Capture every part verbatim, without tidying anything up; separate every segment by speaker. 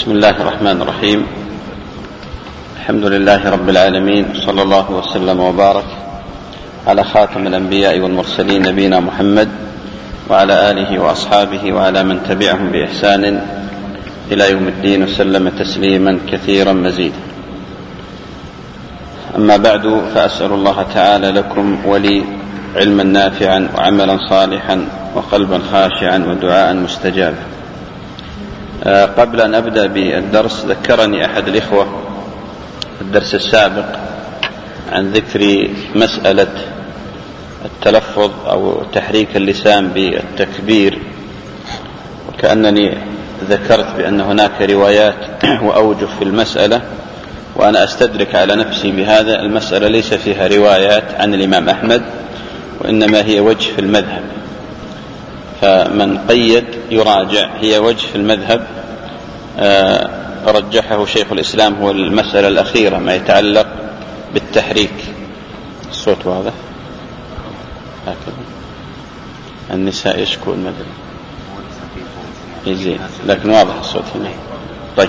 Speaker 1: بسم الله الرحمن الرحيم. الحمد لله رب العالمين، صلى الله وسلم وبارك على خاتم الأنبياء والمرسلين نبينا محمد وعلى آله وأصحابه وعلى من تبعهم بإحسان إلى يوم الدين وسلم تسليما كثيرا مزيدا. أما بعد، فأسأل الله تعالى لكم ولي علما نافعا وعملا صالحا وقلبا خاشعا ودعاء مستجابا. قبل أن أبدأ بالدرس، ذكرني أحد الإخوة في الدرس السابق عن ذكر مسألة التلفظ أو تحريك اللسان بالتكبير، وكأنني ذكرت بأن هناك روايات وأوجه في المسألة، وأنا أستدرك على نفسي بهذا. المسألة ليس فيها روايات عن الإمام أحمد، وإنما هي وجه في المذهب، فمن قيد يراجع. هي وجه في المذهب آه رجحه شيخ الإسلام، هو المسألة الأخيرة ما يتعلق بالتحريك. الصوت واضح هكذا. النساء يشكون مثلا يزيد، لكن واضح الصوت هنا. طيب،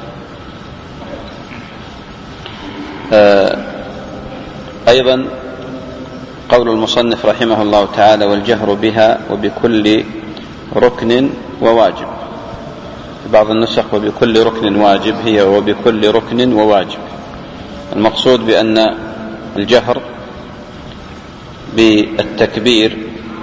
Speaker 1: آه أيضا قول المصنف رحمه الله تعالى: والجهر بها وبكل ركن وواجب. في بعض النسخ وبكل ركن واجب، هي وبكل ركن وواجب. المقصود بأن الجهر بالتكبير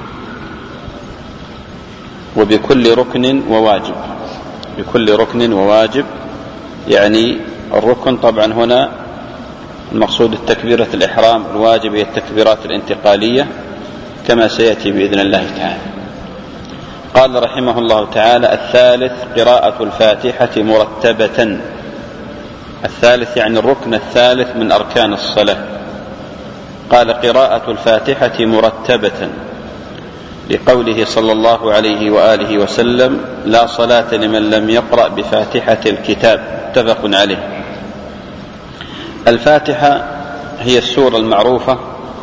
Speaker 1: وبكل ركن وواجب. بكل ركن وواجب يعني الركن طبعا هنا المقصود التكبيرة الإحرام، الواجب هي التكبيرات الانتقالية كما سيأتي بإذن الله تعالى. قال رحمه الله تعالى: الثالث قراءة الفاتحة مرتبة. الثالث يعني الركن الثالث من أركان الصلاة. قال: قراءة الفاتحة مرتبة، لقوله صلى الله عليه وآله وسلم: لا صلاة لمن لم يقرأ بفاتحة الكتاب. متفق عليه. الفاتحة هي السورة المعروفة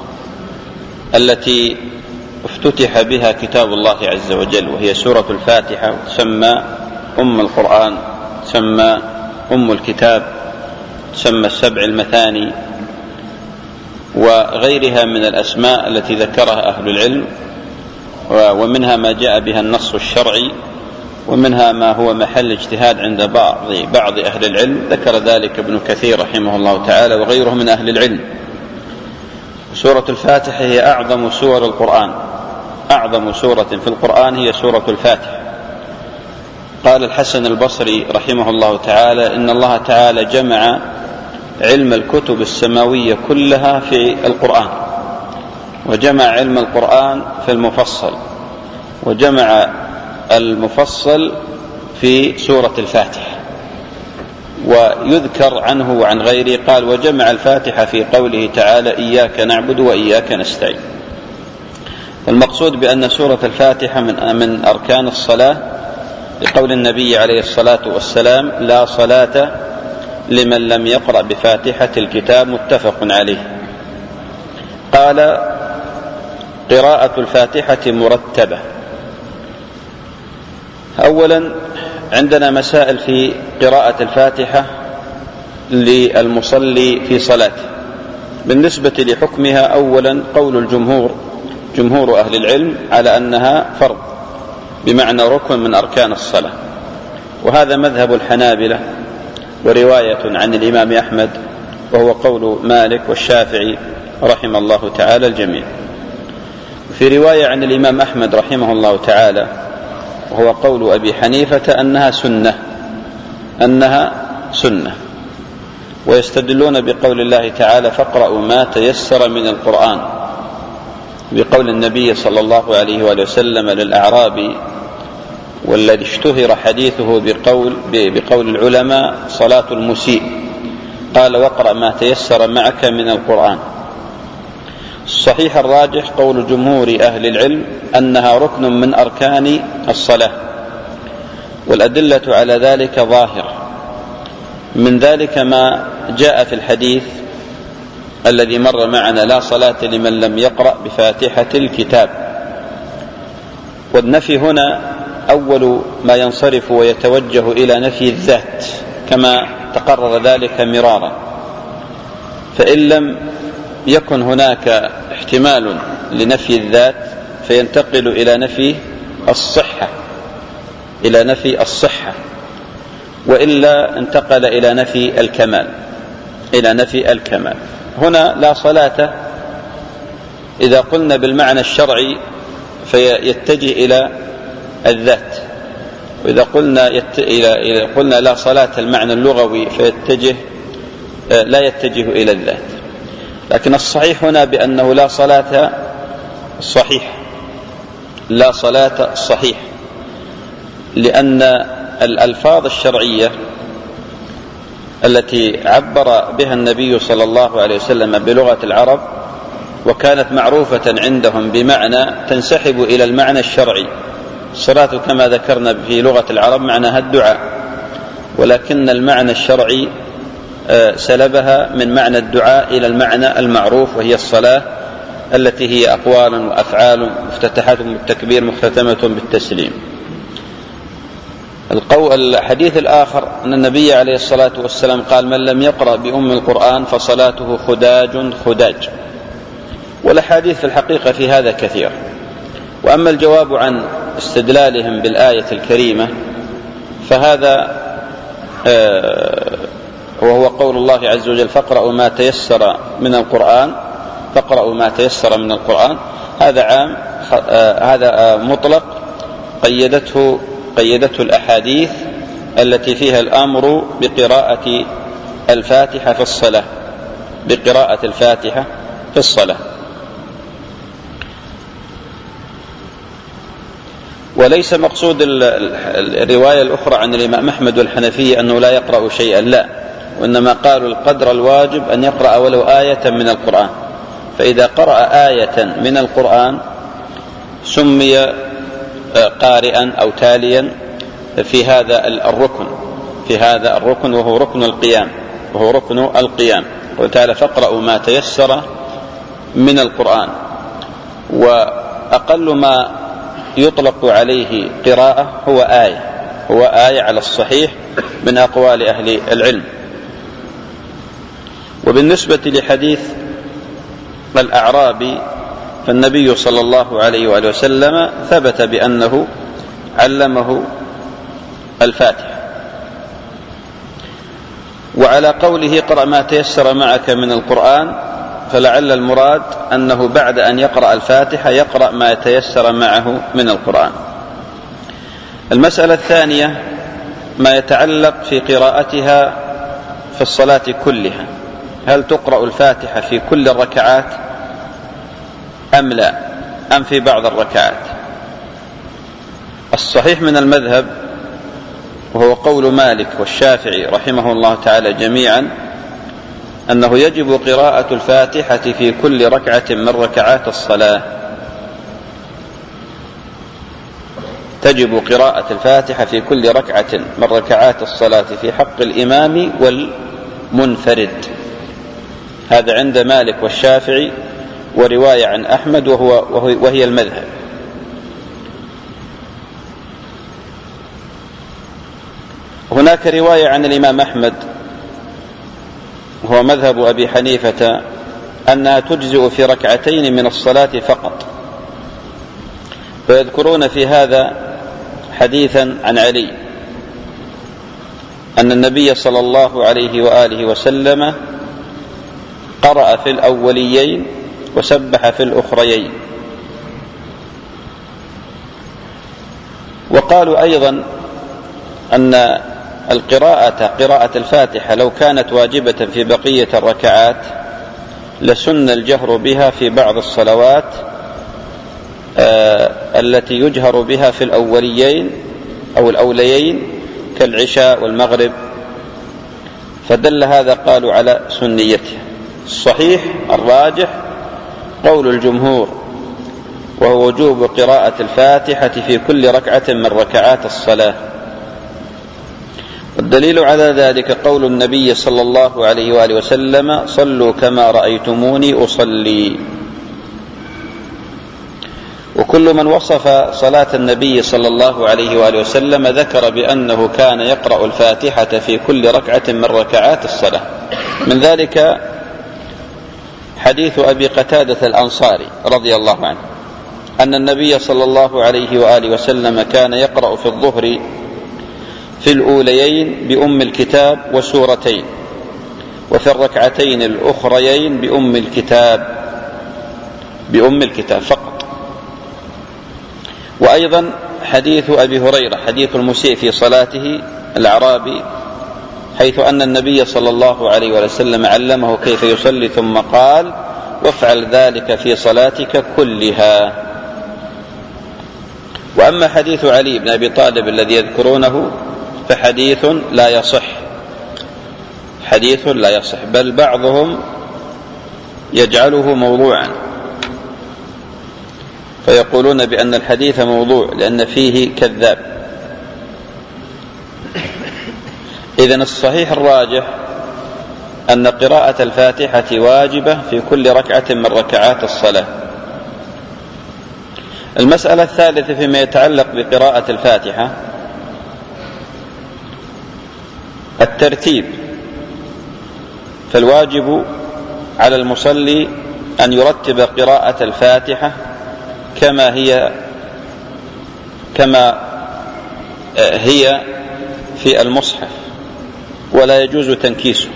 Speaker 1: التي افتتح بها كتاب الله عز وجل، وهي سورة الفاتحة، تسمى أم القرآن، تسمى أم الكتاب، تسمى السبع المثاني، وغيرها من الأسماء التي ذكرها أهل العلم، ومنها ما جاء بها النص الشرعي، ومنها ما هو محل اجتهاد عند بعض بعض أهل العلم، ذكر ذلك ابن كثير رحمه الله تعالى وغيره من أهل العلم. سورة الفاتحة هي أعظم سور القرآن، أعظم سورة في القرآن هي سورة الفاتحة. قال الحسن البصري رحمه الله تعالى: إن الله تعالى جمع علم الكتب السماوية كلها في القرآن، وجمع علم القرآن في المفصل، وجمع المفصل في سورة الفاتحة. ويذكر عنه وعن غيره قال: وجمع الفاتحة في قوله تعالى: إياك نعبد وإياك نستعين. المقصود بأن سورة الفاتحة من من أركان الصلاة، لقول النبي عليه الصلاة والسلام: لا صلاة لمن لم يقرأ بفاتحة الكتاب. متفق عليه. قال: قراءة الفاتحة مرتبة. أولا عندنا مسائل في قراءة الفاتحة للمصلي في صلاته. بالنسبة لحكمها، أولا قول الجمهور، جمهور أهل العلم، على أنها فرض، بمعنى ركن من أركان الصلاة، وهذا مذهب الحنابلة، ورواية عن الإمام أحمد، وهو قول مالك والشافعي رحم الله تعالى الجميع. في رواية عن الإمام أحمد رحمه الله تعالى، وهو قول أبي حنيفة، أنها سنة، أنها سنة. ويستدلون بقول الله تعالى: فاقرأوا ما تيسر من القرآن، بقول النبي صلى الله عليه وآله وسلم للأعرابي، والذي اشتهر حديثه بقول, بقول العلماء: صلاة المسيء، قال: واقرأ ما تيسر معك من القرآن. الصحيح الراجح قول جمهور أهل العلم أنها ركن من أركان الصلاة، والأدلة على ذلك ظاهرة. من ذلك ما جاء في الحديث الذي مر معنا: لا صلاة لمن لم يقرأ بفاتحة الكتاب. والنفي هنا أول ما ينصرف ويتوجه إلى نفي الذات كما تقرر ذلك مرارا، فإن لم يكن هناك احتمال لنفي الذات فينتقل إلى نفي الصحة إلى نفي الصحة وإلا انتقل إلى نفي الكمال إلى نفي الكمال. هنا لا صلاة إذا قلنا بالمعنى الشرعي فيتجه إلى الذات، وإذا قلنا يت... إلى قلنا لا صلاة المعنى اللغوي فيتجه لا يتجه إلى الذات. لكن الصحيح هنا بأنه لا صلاة صحيح لا صلاة صحيح، لأن الألفاظ الشرعية التي عبر بها النبي صلى الله عليه وسلم بلغة العرب وكانت معروفة عندهم بمعنى تنسحب إلى المعنى الشرعي. الصلاة كما ذكرنا في لغة العرب معناها الدعاء، ولكن المعنى الشرعي سلبها من معنى الدعاء إلى المعنى المعروف وهي الصلاة التي هي أقوال وأفعال مفتتحة بالتكبير مختتمة بالتسليم. الحديث الآخر أن النبي عليه الصلاة والسلام قال: من لم يقرأ بأم القرآن فصلاته خداج خداج. والأحاديث في الحقيقة في هذا كثير. وأما الجواب عن استدلالهم بالآية الكريمة فهذا آه وهو قول الله عز وجل: فاقرأوا ما تيسر من القرآن فاقرأوا ما تيسر من القرآن. هذا عام آه هذا آه مطلق قيدته قيدته الأحاديث التي فيها الأمر بقراءة الفاتحة في الصلاة بقراءة الفاتحة في الصلاة. وليس مقصود الرواية الأخرى عن الإمام أحمد والحنفية أنه لا يقرأ شيئا، لا، وإنما قالوا القدر الواجب أن يقرأ ولو آية من القرآن، فإذا قرأ آية من القرآن سمي قارئا أو تاليا في هذا الركن في هذا الركن وهو ركن القيام وهو ركن القيام. وتعالى: فاقرأوا ما تيسر من القرآن. وأقل ما يطلق عليه قراءة هو آية هو آية على الصحيح من أقوال أهل العلم. وبالنسبة لحديث الأعرابي فالنبي صلى الله عليه وآله وسلم ثبت بأنه علمه الفاتحة. وعلى قوله: اقرأ ما تيسر معك من القرآن، فلعل المراد أنه بعد أن يقرأ الفاتحة يقرأ ما يتيسر معه من القرآن. المسألة الثانية ما يتعلق في قراءتها في الصلاة كلها، هل تقرأ الفاتحة في كل الركعات أم لا، أم في بعض الركعات؟ الصحيح من المذهب وهو قول مالك والشافعي رحمه الله تعالى جميعا أنه يجب قراءة الفاتحة في كل ركعة من ركعات الصلاة تجب قراءة الفاتحة في كل ركعة من ركعات الصلاة في حق الإمام والمنفرد. هذا عند مالك والشافعي، ورواية عن أحمد وهو وهي المذهب. هناك رواية عن الإمام أحمد وهو مذهب أبي حنيفة أنها تجزئ في ركعتين من الصلاة فقط، فيذكرون في هذا حديثا عن علي أن النبي صلى الله عليه وآله وسلم قرأ في الأوليين وسبح في الأخريين. وقالوا أيضا أن القراءة قراءة الفاتحة لو كانت واجبة في بقية الركعات لسن الجهر بها في بعض الصلوات آه التي يجهر بها في الأوليين أو الأوليين كالعشاء والمغرب، فدل هذا قالوا على سنيته. الصحيح الراجح قول الجمهور وهو وجوب قراءة الفاتحة في كل ركعة من ركعات الصلاة. والدليل على ذلك قول النبي صلى الله عليه وآله وسلم: صلوا كما رأيتموني أصلي. وكل من وصف صلاة النبي صلى الله عليه وآله وسلم ذكر بأنه كان يقرأ الفاتحة في كل ركعة من ركعات الصلاة. من ذلك حديث أبي قتادة الأنصاري رضي الله عنه أن النبي صلى الله عليه وآله وسلم كان يقرأ في الظهر في الأوليين بأم الكتاب وسورتين، وفي الركعتين الأخريين بأم الكتاب بأم الكتاب فقط. وأيضا حديث أبي هريرة حديث المسيء في صلاته الأعرابي، حيث أن النبي صلى الله عليه وسلم علمه كيف يصلي ثم قال: وافعل ذلك في صلاتك كلها. وأما حديث علي بن أبي طالب الذي يذكرونه فحديث لا يصح، حديث لا يصح، بل بعضهم يجعله موضوعا، فيقولون بأن الحديث موضوع لأن فيه كذاب. إذن الصحيح الراجح أن قراءة الفاتحة واجبة في كل ركعة من ركعات الصلاة. المسألة الثالثة فيما يتعلق بقراءة الفاتحة الترتيب، فالواجب على المصلي أن يرتب قراءة الفاتحة كما هي كما هي في المصحف، ولا يجوز تنكيسه.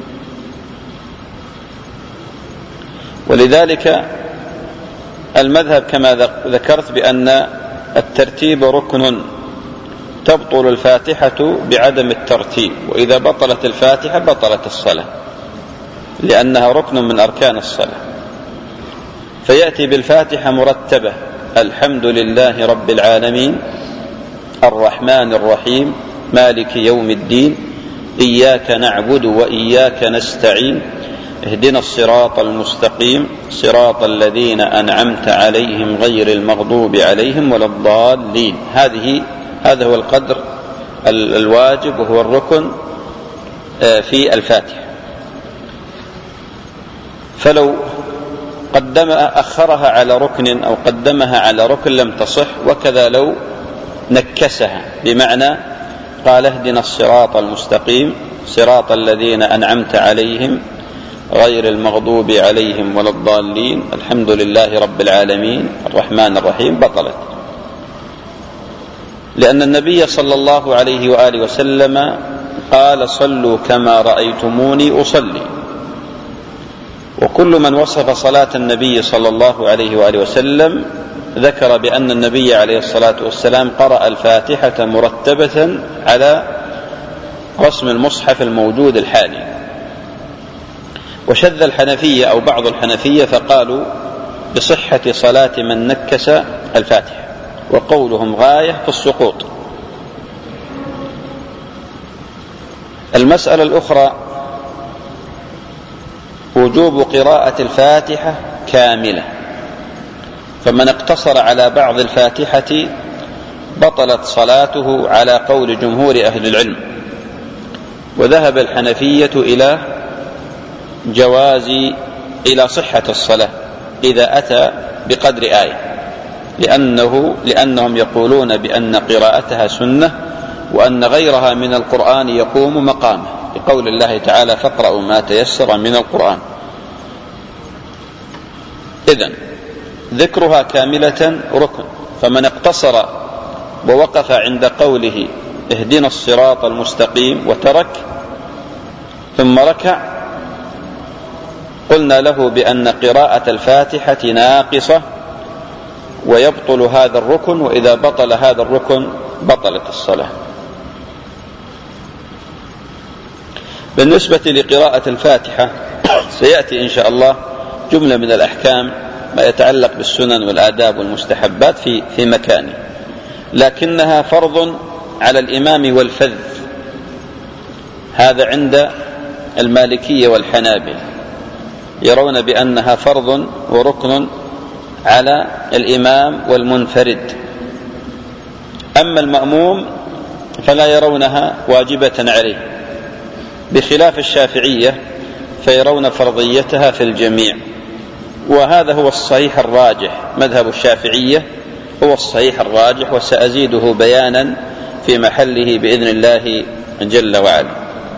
Speaker 1: ولذلك المذهب كما ذكرت بأن الترتيب ركن، تبطل الفاتحة بعدم الترتيب، وإذا بطلت الفاتحة بطلت الصلاة، لأنها ركن من أركان الصلاة. فيأتي بالفاتحة مرتبة: الحمد لله رب العالمين الرحمن الرحيم مالك يوم الدين إياك نعبد وإياك نستعين اهدنا الصراط المستقيم صراط الذين أنعمت عليهم غير المغضوب عليهم ولا الضالين. هذه هذا هو القدر الواجب وهو الركن في الفاتحة. فلو قدم أخرها على ركن أو قدمها على ركن لم تصح، وكذا لو نكسها بمعنى قال: اهدنا الصراط المستقيم صراط الذين أنعمت عليهم غير المغضوب عليهم ولا الضالين الحمد لله رب العالمين الرحمن الرحيم، بطلت، لأن النبي صلى الله عليه وآله وسلم قال: صلوا كما رأيتموني أصلي. وكل من وصف صلاة النبي صلى الله عليه وآله وسلم ذكر بأن النبي عليه الصلاة والسلام قرأ الفاتحة مرتبة على رسم المصحف الموجود الحالي. وشذ الحنفية أو بعض الحنفية فقالوا بصحة صلاة من نكس الفاتحة، وقولهم غاية في السقوط. المسألة الأخرى وجوب قراءة الفاتحة كاملة، فمن اقتصر على بعض الفاتحة بطلت صلاته على قول جمهور أهل العلم. وذهب الحنفية إلى جواز إلى صحة الصلاة إذا أتى بقدر آية، لأنه لأنهم يقولون بأن قراءتها سنة، وأن غيرها من القرآن يقوم مقامه، لقول الله تعالى: فاقرأوا ما تيسر من القرآن. إذن ذكرها كاملة ركن، فمن اقتصر ووقف عند قوله اهدنا الصراط المستقيم وترك ثم ركع قلنا له بأن قراءة الفاتحة ناقصة ويبطل هذا الركن، وإذا بطل هذا الركن بطلت الصلاة. بالنسبة لقراءة الفاتحة سيأتي إن شاء الله جملة من الأحكام ما يتعلق بالسنن والآداب والمستحبات في في مكانه، لكنها فرض على الإمام والفذ، هذا عند المالكية والحنابلة، يرون بأنها فرض وركن على الإمام والمنفرد. أما المأموم فلا يرونها واجبة عليه، بخلاف الشافعية فيرون فرضيتها في الجميع، وهذا هو الصحيح الراجح، مذهب الشافعية هو الصحيح الراجح، وسأزيده بيانا في محله بإذن الله جل وعلا.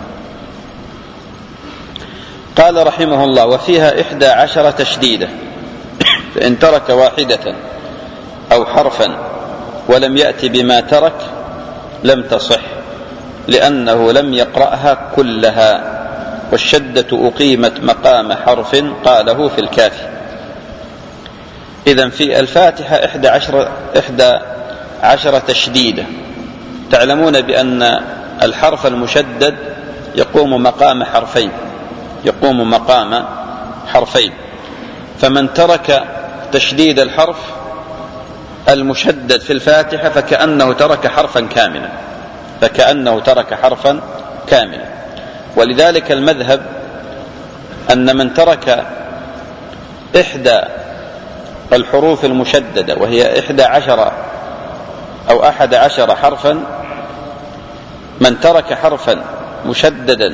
Speaker 1: قال رحمه الله: وفيها إحدى عشر تشديدة، فإن ترك واحدة أو حرفا ولم يأت بما ترك لم تصح، لأنه لم يقرأها كلها، والشدة أقيمت مقام حرف قاله في الكافي. إذن في الفاتحة إحدى عشر, إحدى عشر تشديدة. تعلمون بأن الحرف المشدد يقوم مقام حرفين يقوم مقام حرفين فمن ترك تشديد الحرف المشدد في الفاتحة فكأنه ترك حرفا كاملا فكأنه ترك حرفا كاملا ولذلك المذهب أن من ترك إحدى الحروف المشددة وهي إحدى عشر أو أحد عشر حرفا، من ترك حرفا مشددا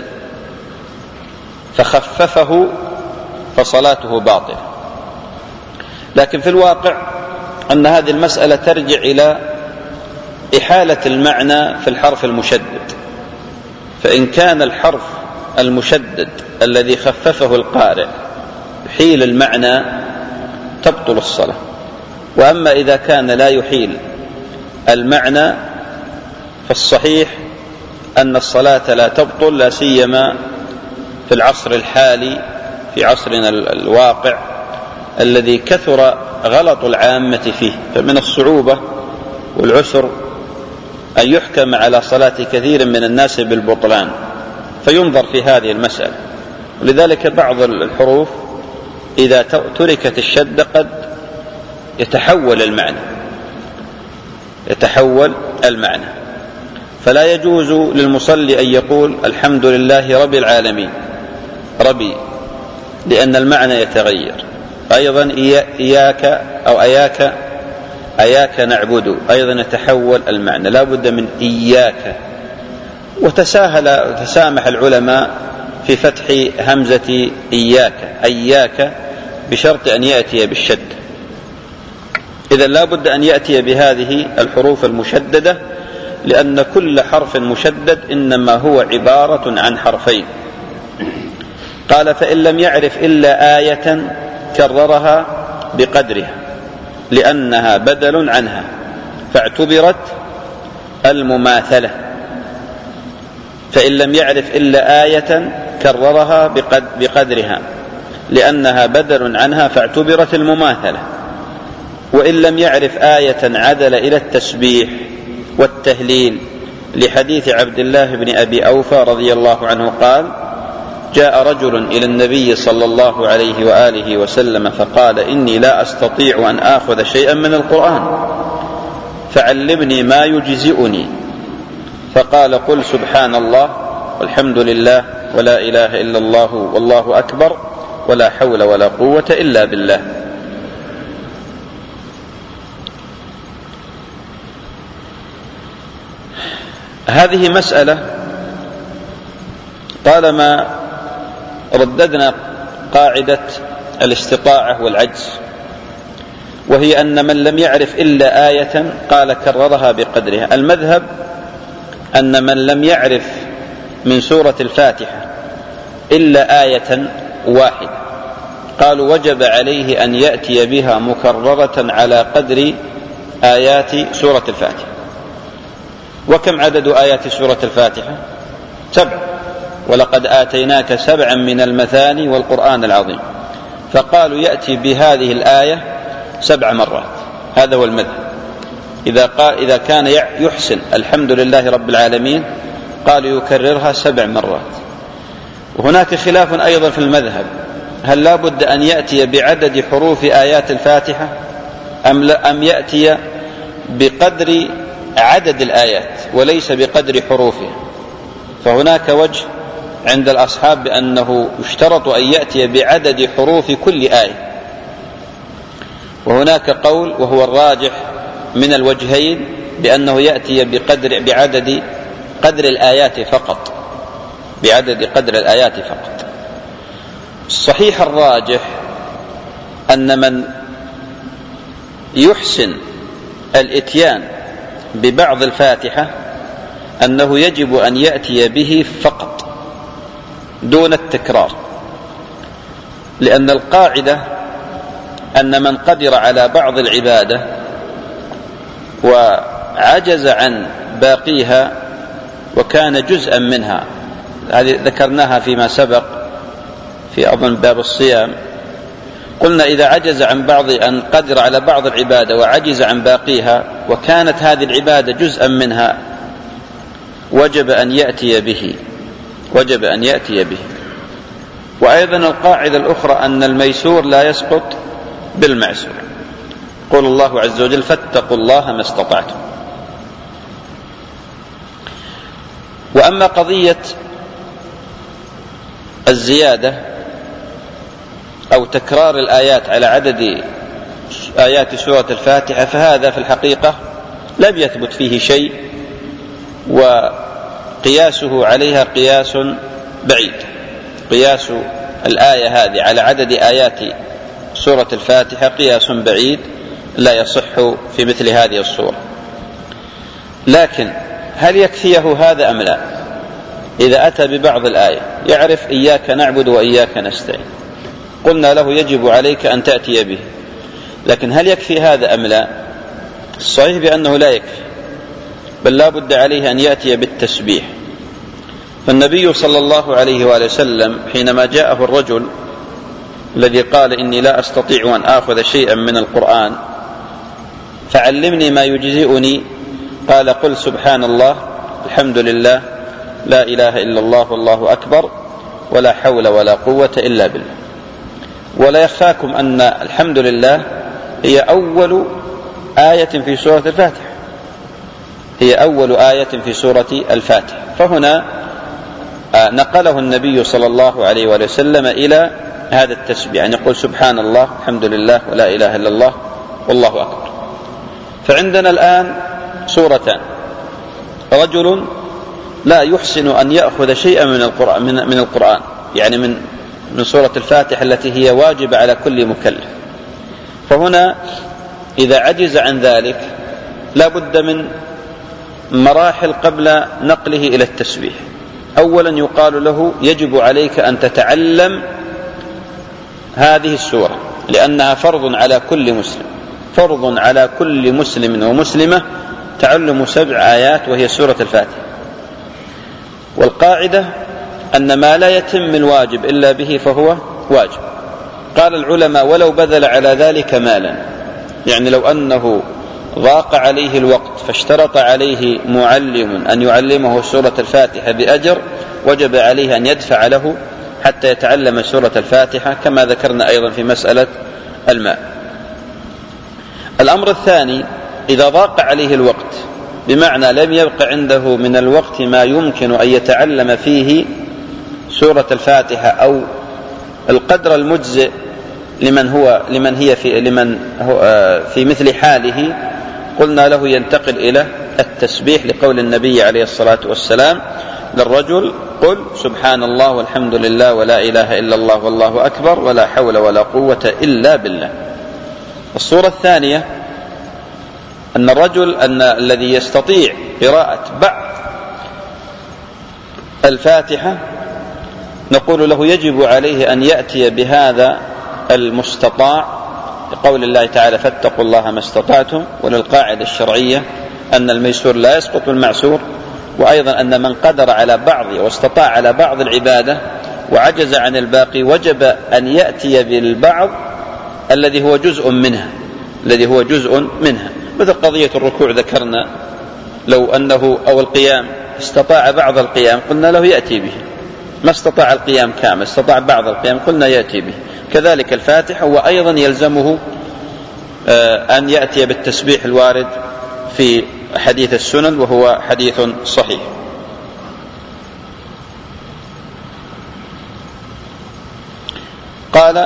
Speaker 1: فخففه فصلاته باطلة. لكن في الواقع أن هذه المسألة ترجع إلى إحالة المعنى في الحرف المشدد، فإن كان الحرف المشدد الذي خففه القارئ يحيل المعنى تبطل الصلاة، وأما إذا كان لا يحيل المعنى فالصحيح أن الصلاة لا تبطل، لا سيما في العصر الحالي، في عصرنا الواقع الذي كثر غلط العامة فيه، فمن الصعوبة والعسر أن يحكم على صلاة كثير من الناس بالبطلان، فينظر في هذه المسألة. ولذلك بعض الحروف إذا تركت الشدة قد يتحول المعنى يتحول المعنى فلا يجوز للمصلي أن يقول الحمد لله رب العالمين ربي، لأن المعنى يتغير. أيضا إياك أو أياك أياك نعبد أيضا يتحول المعنى، لا بد من إياك. وتساهل وتسامح العلماء في فتح همزة إياك أياك بشرط أن يأتي بالشد. إذن لا بد أن يأتي بهذه الحروف المشددة، لأن كل حرف مشدد إنما هو عبارة عن حرفين. قال: فإن لم يعرف إلا آية كررها بقدرها لأنها بدل عنها فاعتبرت المماثلة. فإن لم يعرف إلا آية كررها بقدرها لأنها بدل عنها فاعتبرت المماثلة. وإن لم يعرف آية عدل إلى التسبيح والتهليل، لحديث عبد الله بن أبي أوفى رضي الله عنه قال: جاء رجل إلى النبي صلى الله عليه وآله وسلم فقال: إني لا أستطيع أن آخذ شيئا من القرآن فعلمني ما يجزئني. فقال: قل سبحان الله والحمد لله ولا إله إلا الله والله أكبر ولا حول ولا قوة إلا بالله. هذه مسألة طالما رددنا قاعدة الاستطاعة والعجز، وهي أن من لم يعرف إلا آية قال كررها بقدرها. المذهب أن من لم يعرف من سورة الفاتحة إلا آية واحدة قالوا وجب عليه أن يأتي بها مكررة على قدر آيات سورة الفاتحة. وكم عدد آيات سورة الفاتحة؟ سبع، ولقد آتيناك سبعا من المثاني والقرآن العظيم. فقالوا يأتي بهذه الآية سبع مرات. هذا هو المذهب. إذا, قال إذا كان يحسن الحمد لله رب العالمين قالوا يكررها سبع مرات. وهناك خلاف أيضا في المذهب، هل لا بد أن يأتي بعدد حروف آيات الفاتحة أم, أم يأتي بقدر عدد الآيات وليس بقدر حروفها؟ فهناك وجه عند الأصحاب بأنه يشترط أن يأتي بعدد حروف كل آية، وهناك قول وهو الراجح من الوجهين بأنه يأتي بقدر بعدد قدر الآيات فقط بعدد قدر الآيات فقط. الصحيح الراجح أن من يحسن الإتيان ببعض الفاتحة أنه يجب أن يأتي به فقط دون التكرار، لأن القاعدة أن من قدر على بعض العبادة وعجز عن باقيها وكان جزءا منها، هذه ذكرناها فيما سبق في أظن باب الصيام، قلنا إذا عجز عن بعض أن قدر على بعض العبادة وعجز عن باقيها وكانت هذه العبادة جزءا منها وجب أن يأتي به وجب أن يأتي به. وأيضا القاعدة الأخرى أن الميسور لا يسقط بالمعسور، قول الله عز وجل فاتقوا الله ما استطعتم. وأما قضية الزيادة أو تكرار الآيات على عدد آيات سورة الفاتحة فهذا في الحقيقة لم يثبت فيه شيء، وقياسه عليها قياس بعيد. قياس الآية هذه على عدد آيات سورة الفاتحة قياس بعيد لا يصح في مثل هذه الصورة. لكن هل يكفيه هذا أم لا؟ إذا أتى ببعض الآية يعرف إياك نعبد وإياك نستعين، قلنا له يجب عليك أن تأتي به، لكن هل يكفي هذا أم لا؟ الصحيح بأنه لا يكفي، بل لا بد عليه أن يأتي بالتسبيح. فالنبي صلى الله عليه وآله وسلم حينما جاءه الرجل الذي قال إني لا أستطيع أن آخذ شيئا من القرآن فعلمني ما يجزئني، قال قل سبحان الله الحمد لله لا إله إلا الله والله أكبر ولا حول ولا قوة إلا بالله. ولا يخفاكم أن الحمد لله هي أول آية في سورة الفاتحة، هي أول آية في سورة الفاتحة، فهنا نقله النبي صلى الله عليه وآله وسلم إلى هذا التسبيح، يعني يقول سبحان الله الحمد لله ولا إله إلا الله والله أكبر. فعندنا الآن سورتان، رجل لا يحسن أن يأخذ شيئا من القرآن, من, من القرآن يعني من, من سورة الفاتحة التي هي واجبة على كل مكلف، فهنا إذا عجز عن ذلك لا بد من مراحل قبل نقله إلى التسبيح. أولا يقال له يجب عليك أن تتعلم هذه السورة، لأنها فرض على كل مسلم، فرض على كل مسلم ومسلمة تعلم سبع آيات وهي سورة الفاتحة. والقاعدة أن ما لا يتم الواجب إلا به فهو واجب. قال العلماء ولو بذل على ذلك مالا، يعني لو أنه ضاق عليه الوقت فاشترط عليه معلم أن يعلمه سورة الفاتحة بأجر وجب عليه أن يدفع له حتى يتعلم سورة الفاتحة، كما ذكرنا أيضا في مسألة الماء. الأمر الثاني إذا ضاق عليه الوقت بمعنى لم يبق عنده من الوقت ما يمكن أن يتعلم فيه سورة الفاتحة أو القدر المجزئ لمن هو لمن هي في لمن هو في مثل حاله، قلنا له ينتقل إلى التسبيح لقول النبي عليه الصلاة والسلام للرجل قل سبحان الله والحمد لله ولا إله إلا الله والله أكبر ولا حول ولا قوة إلا بالله. الصورة الثانية أن الرجل أن الذي يستطيع قراءة بعض الفاتحة نقول له يجب عليه أن يأتي بهذا المستطاع لقول الله تعالى فاتقوا الله ما استطعتم، وللقاعدة الشرعية أن الميسور لا يسقط بالمعسور، وأيضا أن من قدر على بعض واستطاع على بعض العبادة وعجز عن الباقي وجب أن يأتي بالبعض الذي هو جزء منها الذي هو جزء منها مثل قضية الركوع ذكرنا، لو أنه أو القيام استطاع بعض القيام قلنا له يأتي به، ما استطاع القيام كامل استطاع بعض القيام قلنا يأتي به. كذلك الفاتحة، وأيضا يلزمه أن يأتي بالتسبيح الوارد في حديث السنن وهو حديث صحيح. قال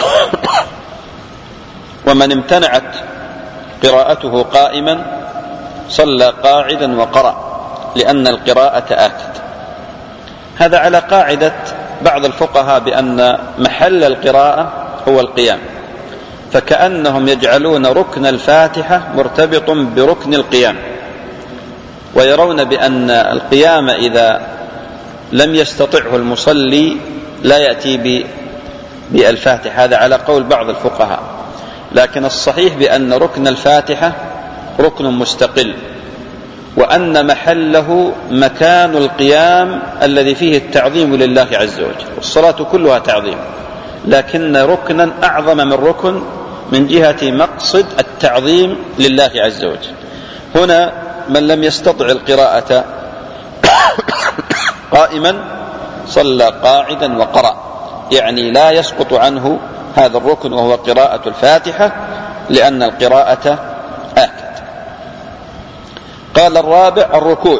Speaker 1: ومن امتنعت قراءته قائما صلى قاعدا وقرأ لأن القراءة آتت. هذا على قاعدة بعض الفقهاء بأن محل القراءة هو القيام، فكأنهم يجعلون ركن الفاتحة مرتبط بركن القيام، ويرون بأن القيام إذا لم يستطعه المصلي لا يأتي بالفاتحة، هذا على قول بعض الفقهاء. لكن الصحيح بأن ركن الفاتحة ركن مستقل، وأن محله مكان القيام الذي فيه التعظيم لله عز وجل. والصلاة كلها تعظيم، لكن ركنا أعظم من ركن من جهة مقصد التعظيم لله عز وجل. هنا من لم يستطع القراءة قائما صلى قاعدا وقرأ، يعني لا يسقط عنه هذا الركن وهو قراءة الفاتحة، لأن القراءة آكد. قال الرابع الركوع،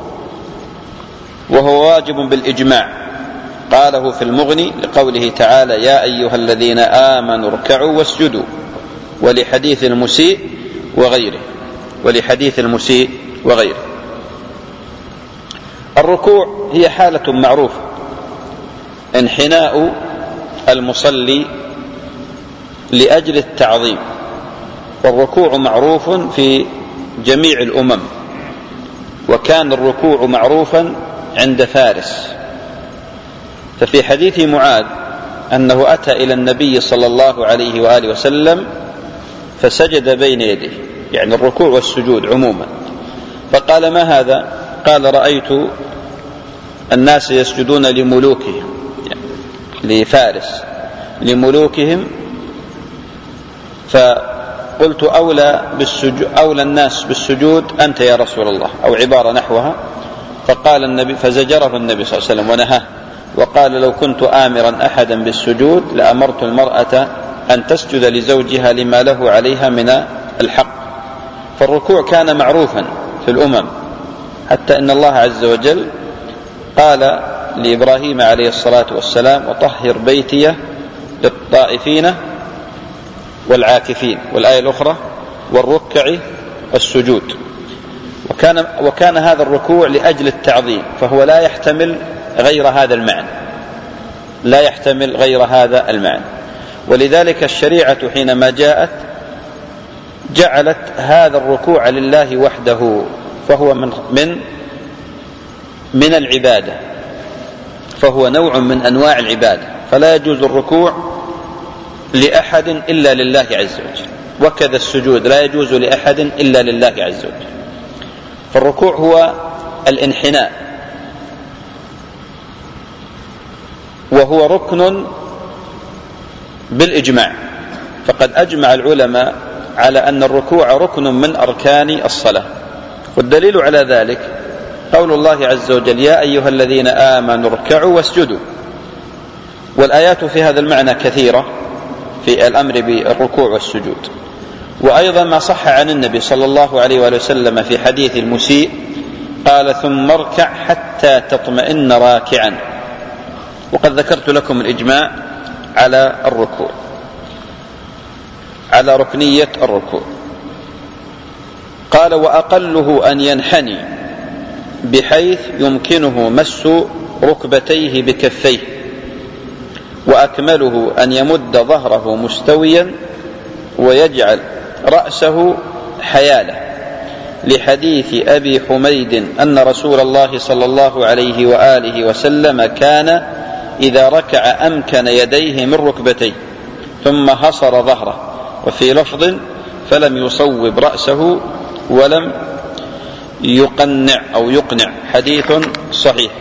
Speaker 1: وهو واجب بالإجماع، قاله في المغني لقوله تعالى يا أيها الذين آمنوا اركعوا واسجدوا، ولحديث المسيء وغيره ولحديث المسيء وغيره. الركوع هي حالة معروفة، انحناء المصلي لأجل التعظيم، والركوع معروف في جميع الأمم، وكان الركوع معروفا عند فارس. ففي حديث معاذ أنه أتى إلى النبي صلى الله عليه وآله وسلم فسجد بين يديه، يعني الركوع والسجود عموما، فقال ما هذا؟ قال رأيت الناس يسجدون لملوكهم، يعني لفارس لملوكهم، فقلت أولى, بالسجود أولى الناس بالسجود أنت يا رسول الله، أو عبارة نحوها. فقال النبي فزجره النبي صلى الله عليه وسلم ونهاه، وقال لو كنت آمرا أحدا بالسجود لأمرت المرأة أن تسجد لزوجها لما له عليها من الحق. فالركوع كان معروفا في الأمم، حتى إن الله عز وجل قال لإبراهيم عليه الصلاة والسلام وطهر بيتي للطائفين والعاكفين، والآية الأخرى والركع السجود. وكان, وكان هذا الركوع لأجل التعظيم، فهو لا يحتمل غير هذا المعنى، لا يحتمل غير هذا المعنى. ولذلك الشريعة حينما جاءت جعلت هذا الركوع لله وحده، فهو من من من العبادة، فهو نوع من أنواع العبادة، فلا يجوز الركوع لأحد إلا لله عز وجل، وكذا السجود لا يجوز لأحد إلا لله عز وجل. فالركوع هو الانحناء، وهو ركن بالإجماع، فقد أجمع العلماء على أن الركوع ركن من أركان الصلاة. والدليل على ذلك قول الله عز وجل يا أيها الذين آمنوا اركعوا واسجدوا. والآيات في هذا المعنى كثيرة في الأمر بالركوع والسجود. وأيضا ما صح عن النبي صلى الله عليه وآله وسلم في حديث المسيء قال ثم اركع حتى تطمئن راكعا. وقد ذكرت لكم الإجماع على الركوع، على ركنية الركوع. قال وأقله أن ينحني بحيث يمكنه مس ركبتيه بكفيه، وأكمله أن يمد ظهره مستويا ويجعل رأسه حياله، لحديث أبي حميد أن رسول الله صلى الله عليه وآله وسلم كان إذا ركع أمكن يديه من ركبتيه ثم حصر ظهره. وفي لفظ فلم يصوب رأسه ولم يقنع أو يقنع، حديث صحيح.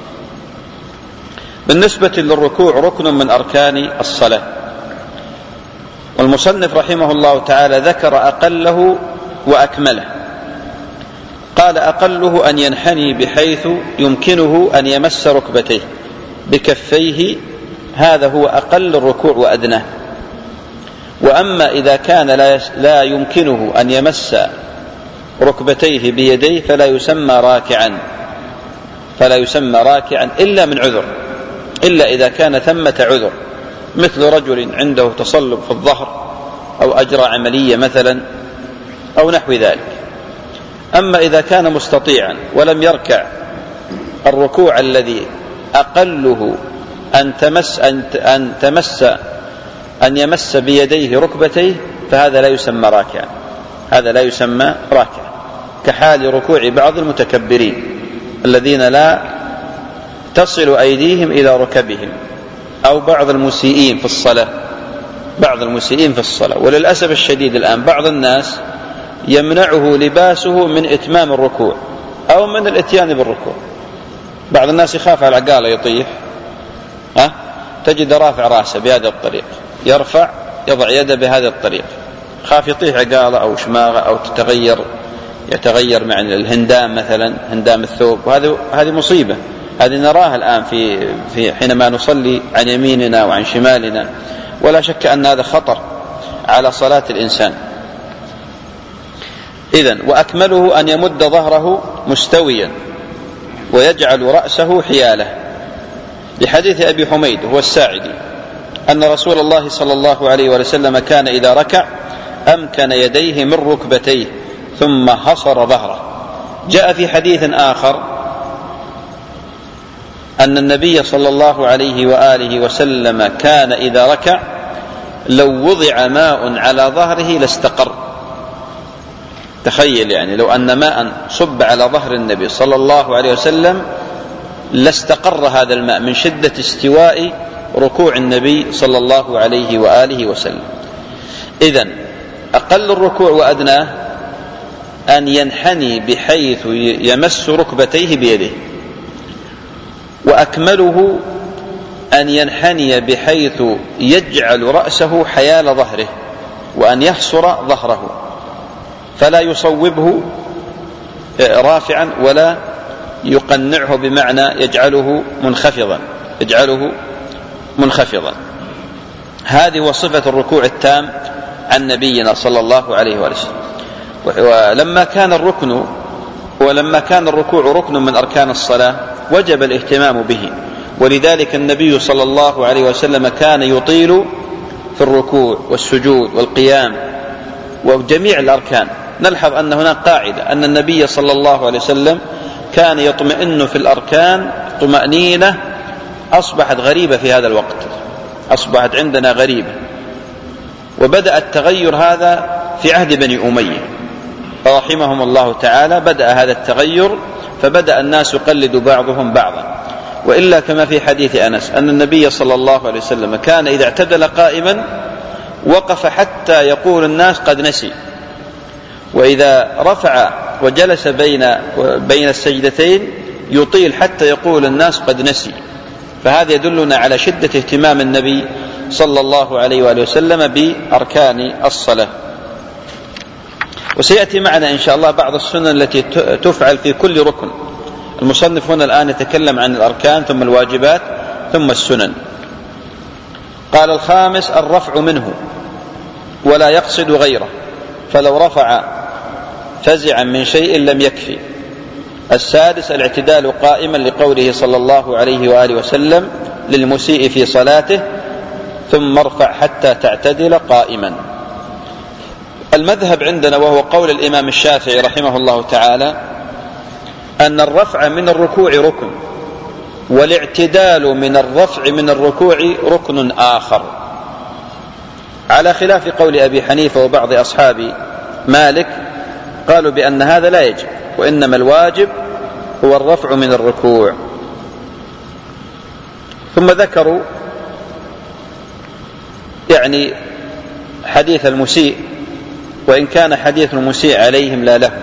Speaker 1: بالنسبة للركوع ركن من أركان الصلاة، والمصنف رحمه الله تعالى ذكر أقله وأكمله. قال أقله أن ينحني بحيث يمكنه أن يمس ركبتيه بكفيه، هذا هو أقل الركوع وأدناه. وأما إذا كان لا يمكنه أن يمس ركبتيه بيديه فلا يسمى راكعا، فلا يسمى راكعا إلا من عذر، إلا إذا كان ثمة عذر، مثل رجل عنده تصلب في الظهر أو أجرى عملية مثلا أو نحو ذلك. أما إذا كان مستطيعا ولم يركع الركوع الذي أقله أن تمس, أن تمس أن يمس بيديه ركبتيه فهذا لا يسمى راكعا، هذا لا يسمى راكعا، كحال ركوع بعض المتكبرين الذين لا تصل أيديهم إلى ركبهم، أو بعض المسيئين في الصلاة، بعض المسيئين في الصلاة. وللأسف الشديد الآن بعض الناس يمنعه لباسه من إتمام الركوع أو من الإتيان بالركوع. بعض الناس يخاف على العقالة يطيح، ها؟ تجد رافع رأسه بهذه الطريقة، يرفع يضع يده بهذه الطريقة، خاف يطيح عقالة أو شماغة أو تتغير يتغير مع الهندام مثلا، هندام الثوب، وهذه هذه مصيبة. هذه نراها الآن في في حينما نصلي عن يميننا وعن شمالنا، ولا شك أن هذا خطر على صلاة الإنسان. إذن وأكمله أن يمد ظهره مستويا ويجعل رأسه حياله، لحديث أبي حميد هو الساعدي أن رسول الله صلى الله عليه وسلم كان إذا ركع أمكن يديه من ركبتيه ثم حصر ظهره. جاء في حديث آخر أن النبي صلى الله عليه وآله وسلم كان إذا ركع لو وضع ماء على ظهره لاستقر. تخيل يعني لو أن ماء صب على ظهر النبي صلى الله عليه وسلم لاستقر هذا الماء من شدة استواء ركوع النبي صلى الله عليه وآله وسلم. إذن أقل الركوع وأدناه أن ينحني بحيث يمس ركبتيه بيده، وأكمله أن ينحني بحيث يجعل رأسه حيال ظهره، وأن يحصر ظهره فلا يصوبه رافعا ولا يقنعه بمعنى يجعله منخفضا يجعله منخفضا. هذه وصفة الركوع التام عن نبينا صلى الله عليه وسلم. ولما كان الركن ولما كان الركوع ركن من أركان الصلاة وجب الاهتمام به، ولذلك النبي صلى الله عليه وسلم كان يطيل في الركوع والسجود والقيام وجميع الأركان. نلحظ أن هناك قاعدة أن النبي صلى الله عليه وسلم كان يطمئن في الأركان طمأنينة أصبحت غريبة في هذا الوقت، أصبحت عندنا غريبة. وبدأ التغير هذا في عهد بني أمية رحمهم الله تعالى، بدأ هذا التغير فبدأ الناس يقلد بعضهم بعضا. وإلا كما في حديث أنس أن النبي صلى الله عليه وسلم كان إذا اعتدل قائما وقف حتى يقول الناس قد نسي، وإذا رفع وجلس بين بين السجدتين يطيل حتى يقول الناس قد نسي. فهذا يدلنا على شدة اهتمام النبي صلى الله عليه وآله وسلم بأركان الصلاة. وسيأتي معنا إن شاء الله بعض السنن التي تفعل في كل ركن. المصنف هنا الآن يتكلم عن الأركان ثم الواجبات ثم السنن. قال الخامس الرفع منه ولا يقصد غيره، فلو رفع فزعا من شيء لم يكفي. السادس الاعتدال قائما لقوله صلى الله عليه وآله وسلم للمسيء في صلاته ثم ارفع حتى تعتدل قائما. المذهب عندنا وهو قول الإمام الشافعي رحمه الله تعالى أن الرفع من الركوع ركن، والاعتدال من الرفع من الركوع ركن آخر، على خلاف قول أبي حنيفة وبعض أصحاب مالك قالوا بأن هذا لا يجب، وإنما الواجب هو الرفع من الركوع. ثم ذكروا يعني حديث المسيء، وإن كان حديث المسيء عليهم لا له.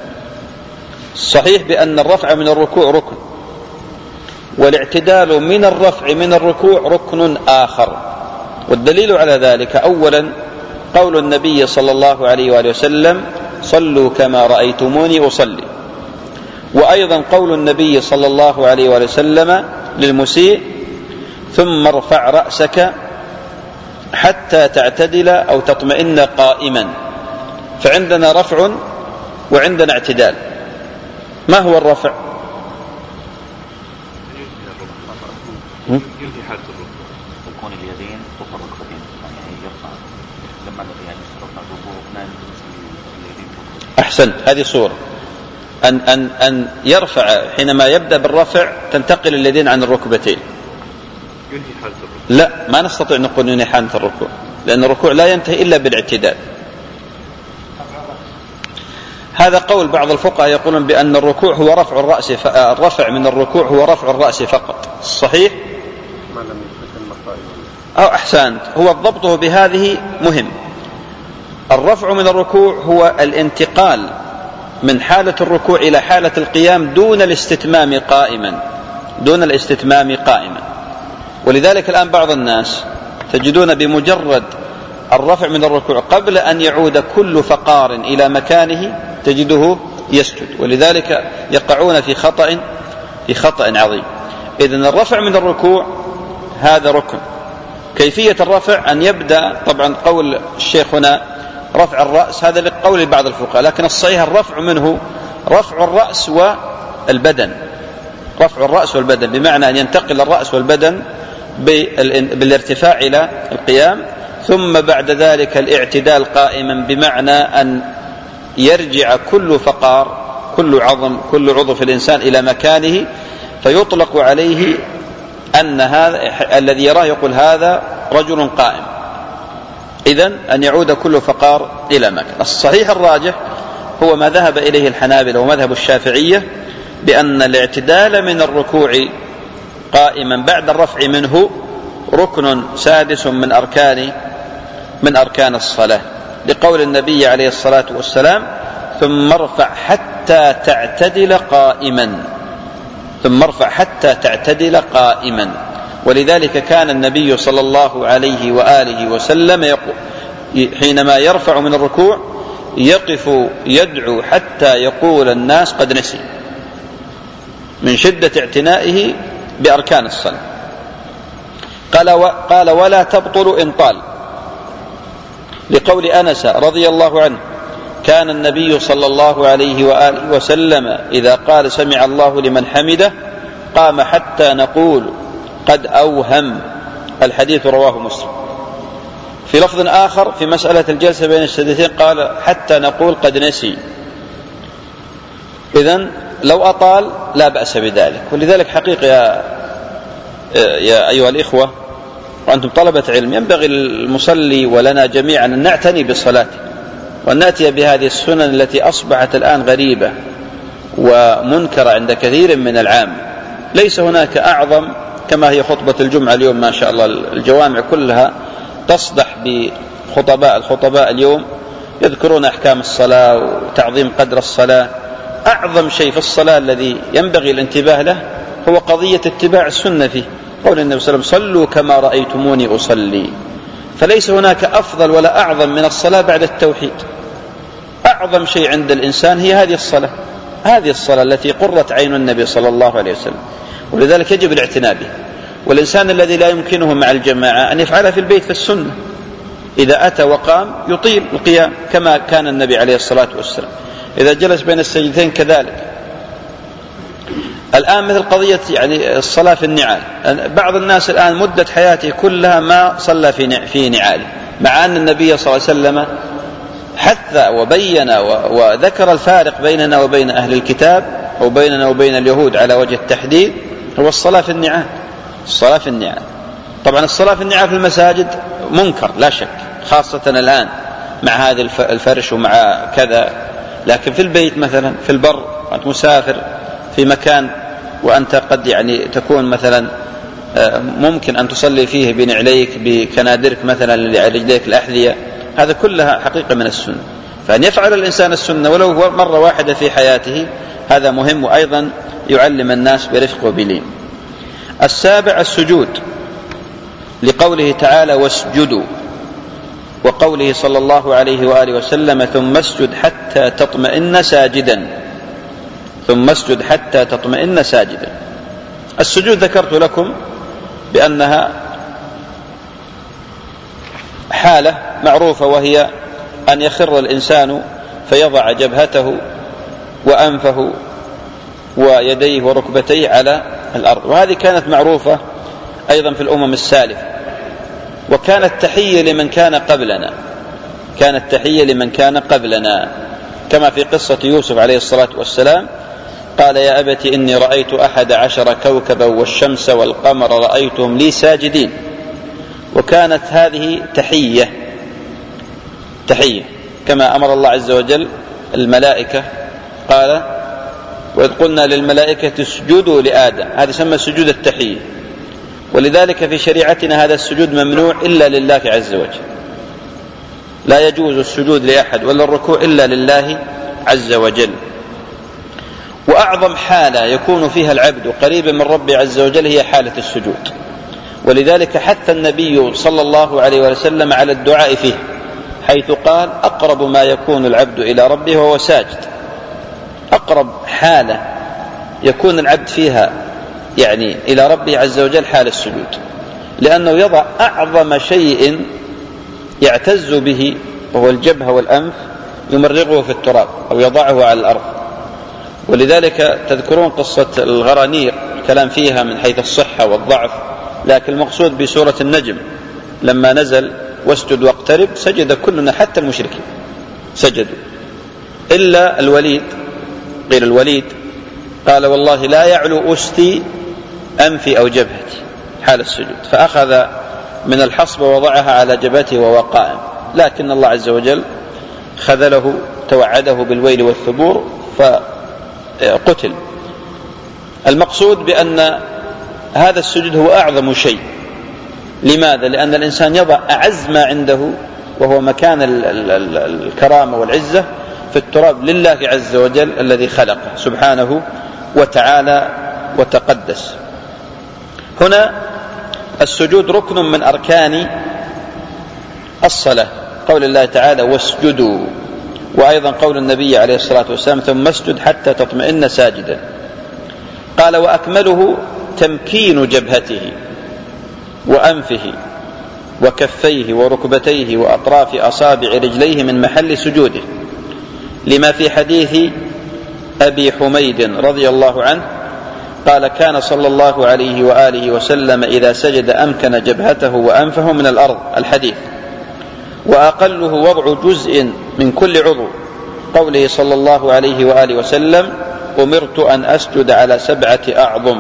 Speaker 1: صحيح بأن الرفع من الركوع ركن، والاعتدال من الرفع من الركوع ركن آخر. والدليل على ذلك أولا قول النبي صلى الله عليه وآله وسلم صلوا كما رأيتموني أصلي، وأيضا قول النبي صلى الله عليه وآله وسلم للمسيء ثم ارفع رأسك حتى تعتدل أو تطمئن قائما. فعندنا رفع وعندنا اعتدال. ما هو الرفع؟
Speaker 2: تكون اليدين فوق الركبتين، يعني يرفع لما يعني يرفع الركبتين اليدين فوق.
Speaker 1: أحسن، هذه صورة أن أن أن يرفع حينما يبدأ بالرفع تنتقل اليدين عن الركبتين،
Speaker 2: ينهي حالة الركوع؟
Speaker 1: لا، ما نستطيع نقول ينهي حالة الركوع، لأن الركوع لا ينتهي إلا بالاعتدال. هذا قول بعض الفقهاء يقولون بأن الركوع هو رفع الرأس، الرفع من الركوع هو رفع الرأس فقط. الصحيح
Speaker 2: ما لم يتم قائما.
Speaker 1: أو أحسنت، هو ضبطه بهذه مهم. الرفع من الركوع هو الانتقال من حالة الركوع إلى حالة القيام دون الاستتمام قائما، دون الاستتمام قائما. ولذلك الآن بعض الناس تجدون بمجرد الرفع من الركوع قبل أن يعود كل فقار إلى مكانه تجده يسجد، ولذلك يقعون في خطأ في خطأ عظيم. إذن الرفع من الركوع هذا ركن. كيفية الرفع أن يبدأ، طبعا قول الشيخ هنا رفع الرأس هذا لقول بعض الفقهاء، لكن الصحيح الرفع منه رفع الرأس والبدن، رفع الرأس والبدن، بمعنى أن ينتقل الرأس والبدن بالارتفاع إلى القيام، ثم بعد ذلك الاعتدال قائما، بمعنى أن يرجع كل فقار كل عظم كل عضو في الإنسان إلى مكانه، فيطلق عليه أن هذا الذي يراه يقول هذا رجل قائم. إذن أن يعود كل فقار إلى مكان. الصحيح الراجح هو ما ذهب إليه الحنابلة ومذهب الشافعية، بأن الاعتدال من الركوع قائما بعد الرفع منه ركن سادس من أركان من أركان الصلاة، لقول النبي عليه الصلاة والسلام ثم ارفع حتى تعتدل قائما، ثم ارفع حتى تعتدل قائما. ولذلك كان النبي صلى الله عليه وآله وسلم يقول حينما يرفع من الركوع يقف يدعو حتى يقول الناس قد نسي، من شدة اعتنائه بأركان الصلاة. قال, قال ولا تبطل إن طال، لقول أنس رضي الله عنه كان النبي صلى الله عليه وآله وسلم إذا قال سمع الله لمن حمده قام حتى نقول قد أوهم. الحديث رواه مسلم. في لفظ آخر في مسألة الجلسة بين السجدتين قال حتى نقول قد نسي. إذن لو أطال لا بأس بذلك. ولذلك حقيقة يا, يا أيها الإخوة وأنتم طلبة علم ينبغي المصلي ولنا جميعا أن نعتني بالصلاة، وأن نأتي بهذه السنن التي أصبحت الآن غريبة ومنكرة عند كثير من العام. ليس هناك أعظم كما هي خطبة الجمعة اليوم، ما شاء الله الجوامع كلها تصدح بخطباء الخطباء اليوم يذكرون أحكام الصلاة وتعظيم قدر الصلاة. أعظم شيء في الصلاة الذي ينبغي الانتباه له هو قضية اتباع السنة فيه. قول النبي صلى الله عليه وسلم صلوا كما رأيتموني أصلي. فليس هناك أفضل ولا أعظم من الصلاة بعد التوحيد. أعظم شيء عند الإنسان هي هذه الصلاة، هذه الصلاة التي قرت عين النبي صلى الله عليه وسلم، ولذلك يجب الاعتناء بها. والإنسان الذي لا يمكنه مع الجماعة أن يفعلها في البيت في السنة، إذا أتى وقام يطيل القيام كما كان النبي عليه الصلاة والسلام، إذا جلس بين السجدتين كذلك. الآن مثل قضية يعني الصلاة في النعال، بعض الناس الآن مدة حياته كلها ما صلى في نعاله، مع أن النبي صلى الله عليه وسلم حث وبين وذكر الفارق بيننا وبين أهل الكتاب أو بيننا وبين اليهود على وجه التحديد هو الصلاة في النعال. الصلاة في النعال طبعا الصلاة في النعال في المساجد منكر لا شك، خاصة الآن مع هذا الفرش ومع كذا، لكن في البيت مثلا في البر وأنت مسافر في مكان وأنت قد يعني تكون مثلا ممكن أن تصلي فيه بنعليك بكنادرك مثلا لرجليك الأحذية، هذا كلها حقيقة من السنة. فأن يفعل الإنسان السنة ولو مرة واحدة في حياته هذا مهم، وأيضا يعلم الناس برفق وبلين. السابع السجود، لقوله تعالى واسجدوا، وقوله صلى الله عليه وآله وسلم ثم اسجد حتى تطمئن ساجدا، ثم اسجد حتى تطمئن ساجدا. السجود ذكرت لكم بأنها حالة معروفة، وهي أن يخر الإنسان فيضع جبهته وأنفه ويديه وركبتيه على الأرض، وهذه كانت معروفة أيضا في الأمم السالفة، وكانت تحية لمن كان قبلنا، كانت تحية لمن كان قبلنا كما في قصة يوسف عليه الصلاة والسلام قال يا أبت إني رأيت أحد عشر كوكبا والشمس والقمر رأيتهم لي ساجدين. وكانت هذه تحية تحية كما أمر الله عز وجل الملائكة، قال وإذ قلنا للملائكة اسجدوا لآدم، هذا يسمى سجود التحية. ولذلك في شريعتنا هذا السجود ممنوع إلا لله عز وجل، لا يجوز السجود لأحد ولا الركوع إلا لله عز وجل. وأعظم حالة يكون فيها العبد قريبا من ربه عز وجل هي حالة السجود، ولذلك حث النبي صلى الله عليه وسلم على الدعاء فيه، حيث قال أقرب ما يكون العبد إلى ربه وهو ساجد. أقرب حالة يكون العبد فيها يعني إلى ربه عز وجل حال السجود، لأنه يضع أعظم شيء يعتز به وهو الجبهة والأنف، يمرغه في التراب أو يضعه على الأرض. ولذلك تذكرون قصة الغرانيق، الكلام فيها من حيث الصحة والضعف، لكن المقصود بسورة النجم لما نزل واسجد واقترب سجد كلنا حتى المشركين سجدوا إلا الوليد، قيل الوليد قال والله لا يعلو أستي أنفي أو جبهتي حال السجود، فأخذ من الحصبة ووضعها على جبهته وهو قائم، لكن الله عز وجل خذله توعده بالويل والثبور فقتل. المقصود بأن هذا السجود هو أعظم شيء. لماذا؟ لأن الإنسان يضع أعز ما عنده وهو مكان الكرامة والعزة في التراب لله عز وجل الذي خلقه سبحانه وتعالى وتقدس. هنا السجود ركن من أركان الصلاة، قول الله تعالى واسجدوا، وأيضا قول النبي عليه الصلاة والسلام ثم اسجد حتى تطمئن ساجدا. قال وأكمله تمكين جبهته وأنفه وكفيه وركبتيه وأطراف أصابع رجليه من محل سجوده، لما في حديث أبي حميد رضي الله عنه قال كان صلى الله عليه وآله وسلم إذا سجد أمكن جبهته وأنفه من الأرض، الحديث. وأقله وضع جزء من كل عضو، قوله صلى الله عليه وآله وسلم أمرت أن أسجد على سبعة أعظم،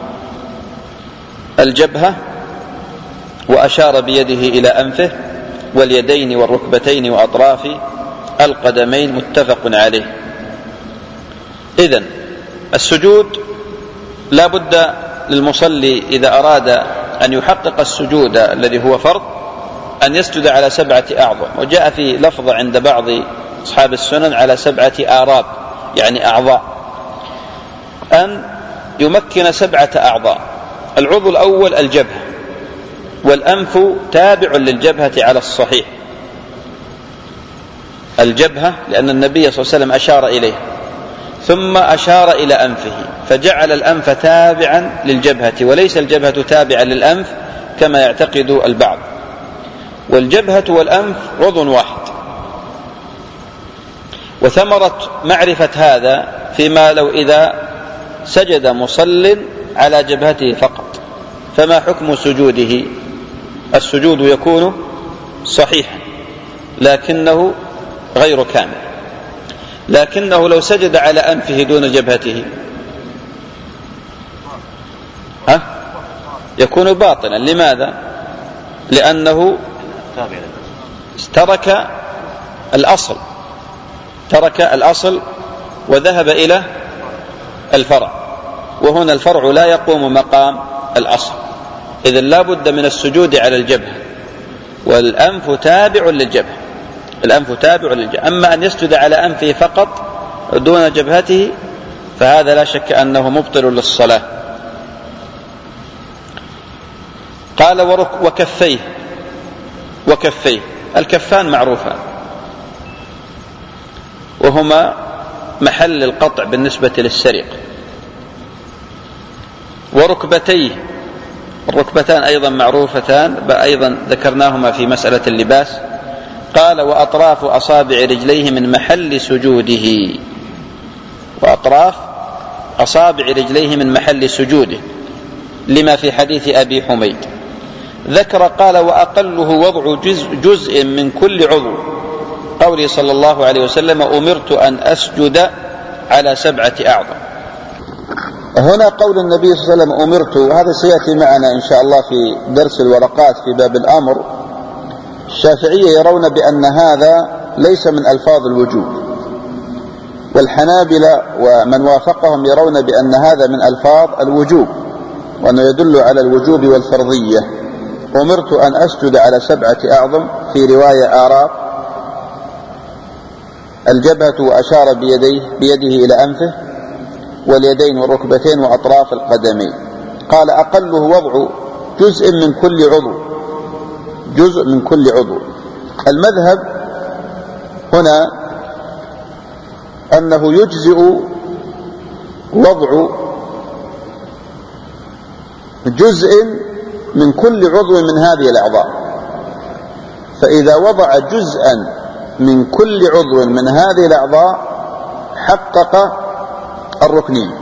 Speaker 1: الجبهة، وأشار بيده إلى أنفه واليدين والركبتين وأطراف القدمين، متفق عليه. إذن السجود لا بد للمصلي إذا أراد أن يحقق السجود الذي هو فرض أن يسجد على سبعة أعظم، وجاء في لفظ عند بعض أصحاب السنن على سبعة آراب يعني أعضاء، أن يمكن سبعة أعضاء. العضو الأول الجبهة، والأنف تابع للجبهة على الصحيح، الجبهة لأن النبي صلى الله عليه وسلم أشار إليه، ثم أشار إلى أنفه فجعل الأنف تابعا للجبهة وليس الجبهة تابعا للأنف كما يعتقد البعض. والجبهة والأنف عضو واحد. وثمرة معرفة هذا فيما لو إذا سجد مصل على جبهته فقط فما حكم سجوده؟ السجود يكون صحيحا لكنه غير كامل، لكنه لو سجد على أنفه دون جبهته ها؟ يكون باطلا. لماذا؟ لأنه ترك الأصل ترك الأصل وذهب إلى الفرع، وهنا الفرع لا يقوم مقام الأصل، إذن لا بد من السجود على الجبهة، والأنف تابع للجبهة الأنف تابع للجبهة. أما أن يسجد على أنفه فقط دون جبهته فهذا لا شك أنه مبطل للصلاة. قال وكفيه وكفيه الكفان معروفان، وهما محل القطع بالنسبة للسرقة. وركبتيه، الركبتان أيضا معروفتان أيضا ذكرناهما في مسألة اللباس. قال وأطراف أصابع رجليه من محل سجوده، وأطراف أصابع رجليه من محل سجوده لما في حديث أبي حميد. ذكر قال وأقله وضع جزء, جزء من كل عضو، قوله صلى الله عليه وسلم أمرت أن أسجد على سبعة أعظم. هنا قول النبي صلى الله عليه وسلم أمرت، وهذا سيأتي معنا إن شاء الله في درس الورقات في باب الأمر. الشافعية يرون بأن هذا ليس من ألفاظ الوجوب، والحنابلة ومن وافقهم يرون بأن هذا من ألفاظ الوجوب، وأنه يدل على الوجوب والفرضية. أمرت أن أسجد على سبعة أعظم، في رواية آراق الجبهة وأشار بيديه بيده إلى أنفه، واليدين والركبتين وأطراف القدمين. قال أقله وضع جزء من كل عضو، جزء من كل عضو. المذهب هنا أنه يجزئ وضع جزء من كل عضو من هذه الأعضاء، فإذا وضع جزءا من كل عضو من هذه الأعضاء حقق الركنين،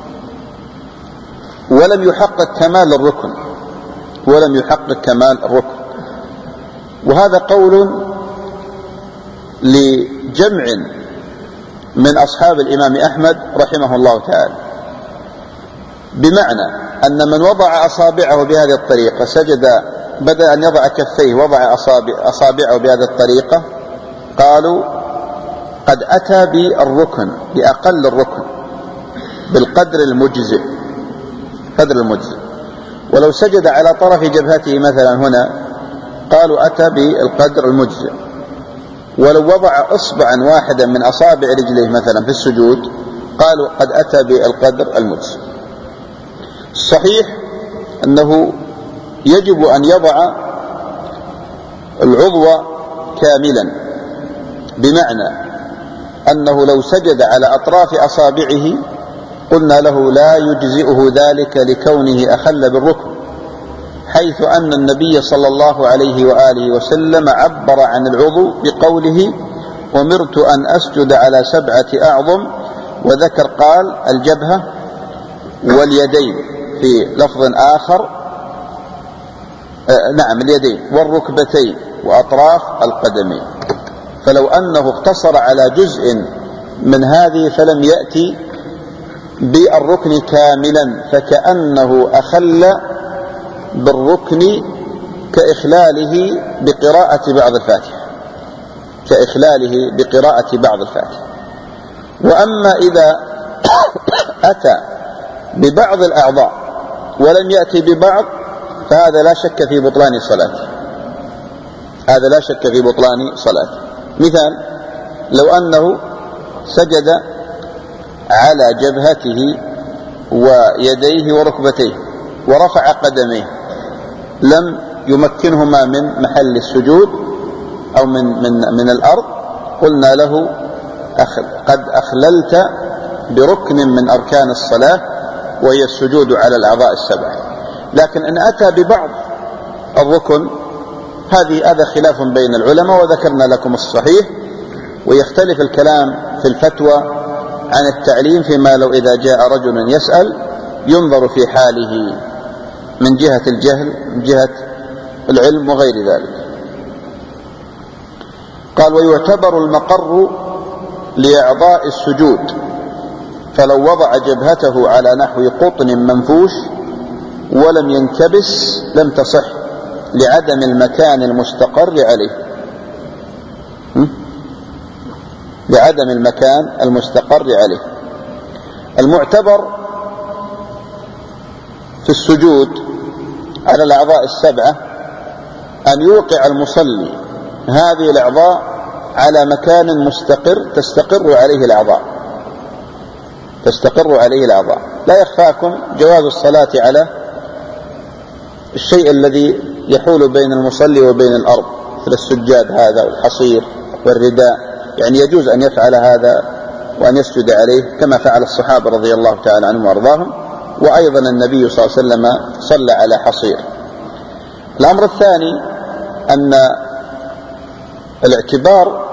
Speaker 1: ولم يحقق كمال الركن، ولم يحقق كمال الركن. وهذا قول لجمع من أصحاب الإمام أحمد رحمه الله تعالى، بمعنى أن من وضع أصابعه بهذه الطريقة سجد، بدأ أن يضع كفيه وضع أصابع أصابعه بهذه الطريقة، قالوا قد أتى بالركن، بأقل الركن، بالقدر المجزئ، قدر المجزئ. ولو سجد على طرف جبهته مثلا هنا قالوا أتى بالقدر المجزئ. ولو وضع إصبعا واحدا من أصابع رجليه مثلا في السجود قالوا قد أتى بالقدر المجزئ. الصحيح أنه يجب أن يضع العضو كاملا، بمعنى أنه لو سجد على أطراف أصابعه قلنا له لا يجزئه ذلك لكونه أخل بالركن، حيث أن النبي صلى الله عليه وآله وسلم عبر عن العضو بقوله أمرت أن أسجد على سبعة أعظم، وذكر قال الجبهة واليدين في لفظ آخر، آه نعم اليدين والركبتين وأطراف القدمين. فلو أنه اقتصر على جزء من هذه فلم يأتي بالركن كاملا، فكأنه أخل بالركن كإخلاله بقراءة بعض الفاتحة، كإخلاله بقراءة بعض الفاتحة. وأما إذا أتى ببعض الأعضاء ولم يأتي ببعض فهذا لا شك في بطلان صلاته، هذا لا شك في بطلان صلاته. مثال لو أنه سجد على جبهته ويديه وركبتيه ورفع قدميه لم يمكنهما من محل السجود أو من, من, من الأرض، قلنا له أخل قد أخللت بركن من أركان الصلاة وهي السجود على الأعضاء السبعة. لكن إن أتى ببعض الركن هذه هذا خلاف بين العلماء، وذكرنا لكم الصحيح. ويختلف الكلام في الفتوى عن التعليم، فيما لو إذا جاء رجل يسأل ينظر في حاله من جهة الجهل، من جهة العلم وغير ذلك. قال ويعتبر المقر لأعضاء السجود، فلو وضع جبهته على نحو قطن منفوش ولم ينكبس لم تصح لعدم المكان المستقر عليه، لعدم المكان المستقر عليه. المعتبر في السجود على الأعضاء السبعة أن يوقع المصلي هذه الأعضاء على مكان مستقر تستقر عليه الأعضاء، تستقر عليه الأعضاء. لا يخفاكم جواز الصلاة على الشيء الذي يحول بين المصلي وبين الأرض، مثل السجاد هذا والحصير والرداء، يعني يجوز أن يفعل هذا وأن يسجد عليه كما فعل الصحابة رضي الله تعالى عنهم وأرضاهم، وأيضا النبي صلى الله عليه وسلم صلى على حصير. الأمر الثاني أن الاعتبار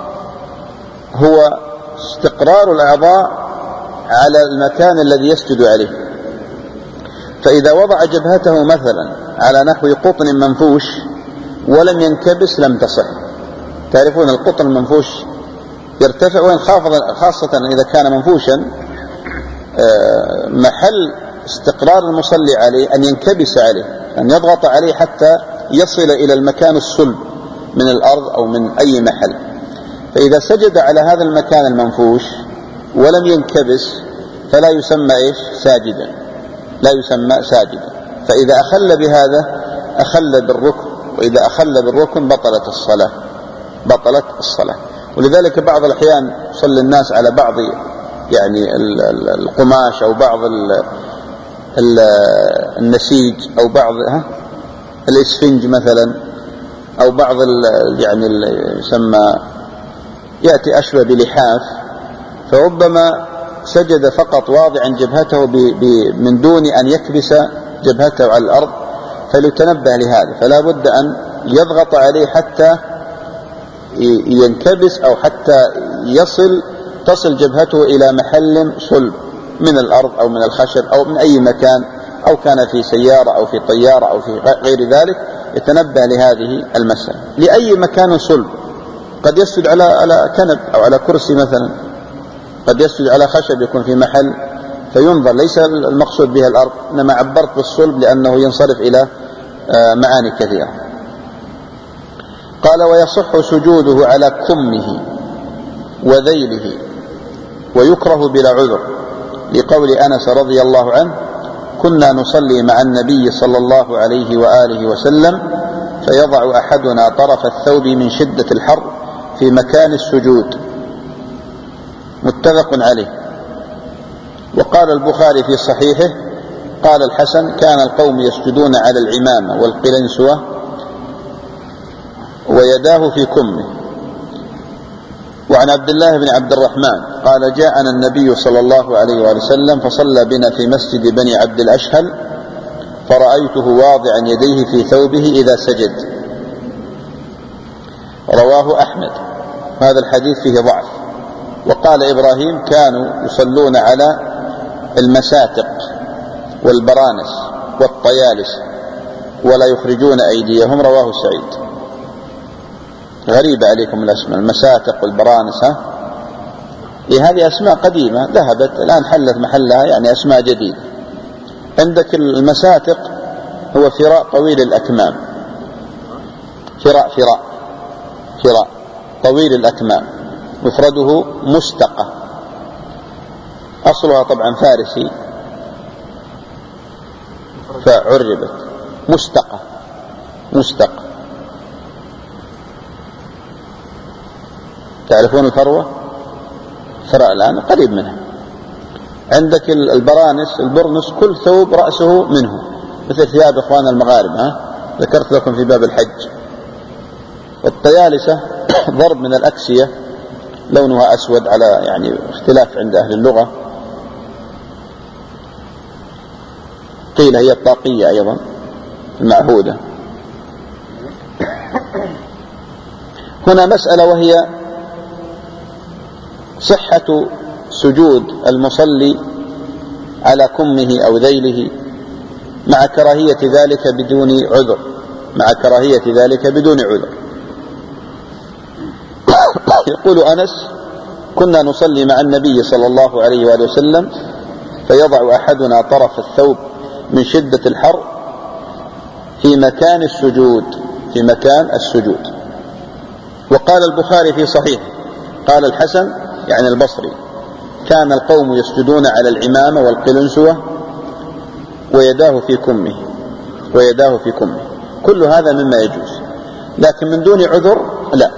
Speaker 1: هو استقرار الأعضاء على المكان الذي يسجد عليه. فإذا وضع جبهته مثلا على نحو قطن منفوش ولم ينكبس لم تصح. تعرفون القطن المنفوش يرتفع وينخفض، خاصة إذا كان منفوشا محل استقرار المصلي عليه أن ينكبس عليه، أن يضغط عليه حتى يصل إلى المكان الصلب من الأرض أو من أي محل. فإذا سجد على هذا المكان المنفوش ولم ينكبس فلا يسمى إيش؟ ساجدا، لا يسمى ساجدا. فإذا أخل بهذا أخل بالركن، وإذا أخل بالركن بطلت الصلاة، بطلت الصلاة. ولذلك بعض الأحيان يصلي الناس على بعض يعني القماش أو بعض النسيج أو بعض الإسفنج مثلا، أو بعض يعني يسمى يأتي أشبه بلحاف، فربما سجد فقط واضعا جبهته من دون أن يكبس جبهته على الأرض، فليتنبه لهذا، فلا بد أن يضغط عليه حتى ينكبس أو حتى يصل تصل جبهته إلى محل صلب من الأرض أو من الخشب أو من أي مكان، أو كان في سيارة أو في طيارة أو في غير ذلك، يتنبه لهذه المسألة. لأي مكان صلب، قد يسجد على على كنب أو على كرسي مثلا، قد يسجد على خشب يكون في محل فينظر، ليس المقصود بها الأرض، إنما عبرت بالصلب لأنه ينصرف إلى معاني كثيرة. قال: ويصح سجوده على كمه وذيله ويكره بلا عذر، لقول أنس رضي الله عنه: كنا نصلي مع النبي صلى الله عليه وآله وسلم فيضع أحدنا طرف الثوب من شدة الحر في مكان السجود. متفق عليه. وقال البخاري في صحيحه: قال الحسن: كان القوم يسجدون على العمامة والقلنسوة ويداه في كمه. وعن عبد الله بن عبد الرحمن قال: جاءنا النبي صلى الله عليه وآله وسلم فصلى بنا في مسجد بني عبد الأشهل، فرأيته واضعا يديه في ثوبه إذا سجد. رواه أحمد. هذا الحديث فيه ضعف. وقال إبراهيم: كانوا يصلون على المساتق والبرانس والطيالس ولا يخرجون أيديهم. رواه سعيد. غريبة عليكم الأسماء، المساتق والبرانس، ها؟ إيه، هذه أسماء قديمة ذهبت، الآن حلت محلها يعني أسماء جديدة. عندك المساتق هو فراء طويل الأكمام، فراء فراء فراء طويل الأكمام، مفرده مستقة، أصلها طبعا فارسي فعربت مستقة، مستقة. تعرفون الفروة؟ فراء الآن قريب منها. عندك البرانس، البرنس كل ثوب رأسه منه، مثل ثياب إخوان المغاربة، ها؟ ذكرت لكم في باب الحج. الطيالسة ضرب من الأكسية، لونها أسود، على يعني اختلاف عند أهل اللغة. قيل هي الطاقية أيضا المعهودة. هنا مسألة، وهي صحة سجود المصلي على كمه أو ذيله مع كراهية ذلك بدون عذر، مع كراهية ذلك بدون عذر. يقول أنس: كنا نصلي مع النبي صلى الله عليه وآله وسلم فيضع أحدنا طرف الثوب من شدة الحر في مكان السجود، في مكان السجود. وقال البخاري في صحيح: قال الحسن يعني البصري: كان القوم يسجدون على العمامة والقلنسوة ويداه في كمه، ويداه في كمه. كل هذا مما يجوز، لكن من دون عذر لا.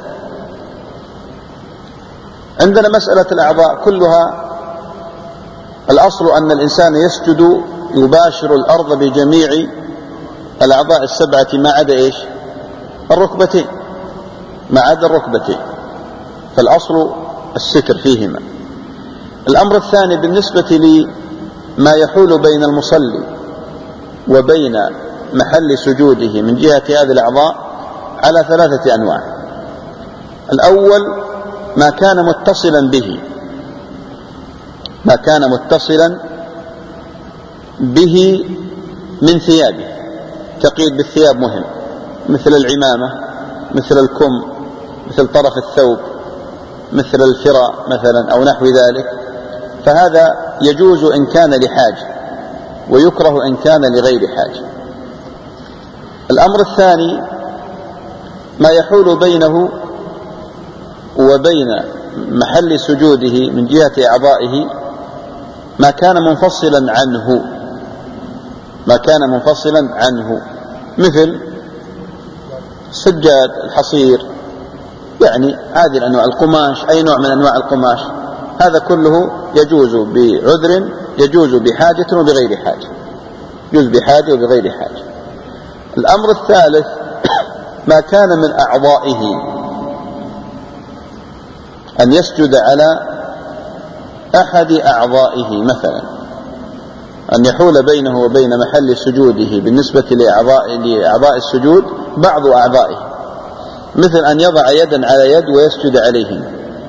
Speaker 1: عندنا مسألة الأعضاء كلها، الأصل أن الإنسان يسجد يباشر الأرض بجميع الأعضاء السبعة ما عدا إيش؟ الركبتين، ما عدا الركبتين، فالأصل الستر فيهما. الأمر الثاني بالنسبة لما يحول بين المصلي وبين محل سجوده من جهة هذه الأعضاء على ثلاثة أنواع. الأول ما كان متصلا به، ما كان متصلا به من ثيابه. تقييد بالثياب مهم، مثل العمامة، مثل الكم، مثل طرف الثوب، مثل الفراء مثلا أو نحو ذلك، فهذا يجوز إن كان لحاجة، ويكره إن كان لغير حاجة. الأمر الثاني ما يحول بينه وبين محل سجوده من جهة أعضائه ما كان منفصلا عنه ما كان منفصلا عنه مثل السجاد، الحصير، يعني هذه الأنواع، القماش، أي نوع من أنواع القماش، هذا كله يجوز بعذر، يجوز بحاجة وبغير حاجة، يجوز بحاجة وبغير حاجة. الأمر الثالث ما كان من أعضائه، أن يسجد على أحد أعضائه، مثلا أن يحول بينه وبين محل سجوده بالنسبة لأعضاء, لأعضاء السجود بعض أعضائه، مثل أن يضع يدا على يد ويسجد عليهما،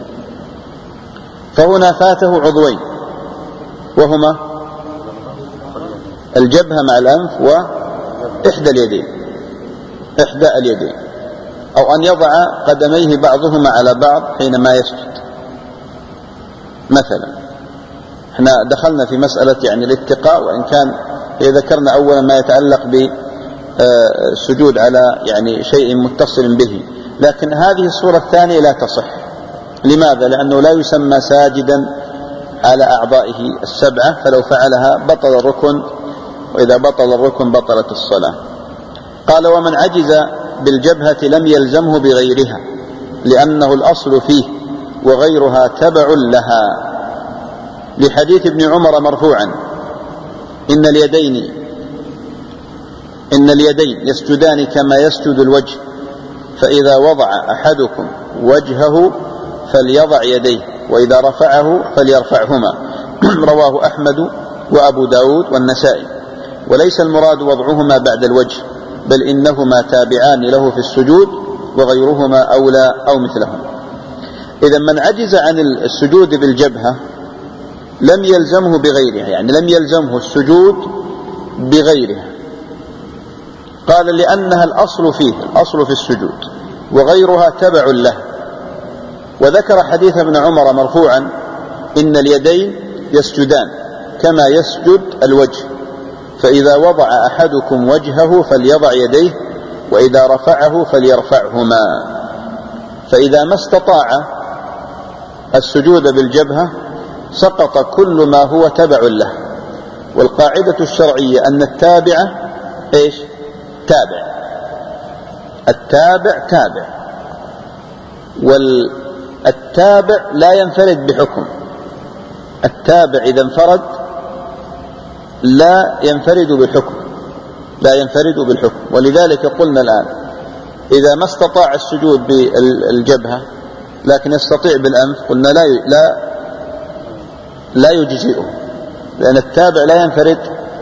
Speaker 1: فهنا فاته عضوين وهما الجبهة مع الأنف وإحدى اليدين إحدى اليدين أو أن يضع قدميه بعضهما على بعض حينما يسجد. مثلا احنا دخلنا في مسألة يعني الاتقاء، وإن كان ذكرنا أولا ما يتعلق بالسجود على يعني شيء متصل به، لكن هذه الصورة الثانية لا تصح. لماذا؟ لأنه لا يسمى ساجدا على أعضائه السبعة، فلو فعلها بطل الركن، وإذا بطل الركن بطلت الصلاة. قال ومن عجز بالجبهة لم يلزمه بغيرها لأنه الأصل فيه وغيرها تبع لها، لحديث ابن عمر مرفوعا إن اليدين إن اليدين يسجدان كما يسجد الوجه، فإذا وضع أحدكم وجهه فليضع يديه، وإذا رفعه فليرفعهما. رواه أحمد وأبو داود والنسائي. وليس المراد وضعهما بعد الوجه، بل إنهما تابعان له في السجود، وغيرهما أولى أو مثلهم. إذا من عجز عن السجود بالجبهة لم يلزمه بغيرها، يعني لم يلزمه السجود بغيرها. قال لأنها الأصل فيه، الأصل في السجود، وغيرها تبع له. وذكر حديث ابن عمر مرفوعا إن اليدين يسجدان كما يسجد الوجه، فإذا وضع أحدكم وجهه فليضع يديه، وإذا رفعه فليرفعهما. فإذا ما استطاع السجود بالجبهة سقط كل ما هو تبع له. والقاعدة الشرعية أن التابع إيش؟ تابع، التابع تابع، والتابع لا ينفرد بحكم. التابع إذا انفرد لا ينفرد بالحكم، لا ينفرد بالحكم. ولذلك قلنا الآن إذا ما استطاع السجود بالجبهة لكن يستطيع بالأنف، قلنا لا لا لا يجزئه، لأن التابع لا ينفرد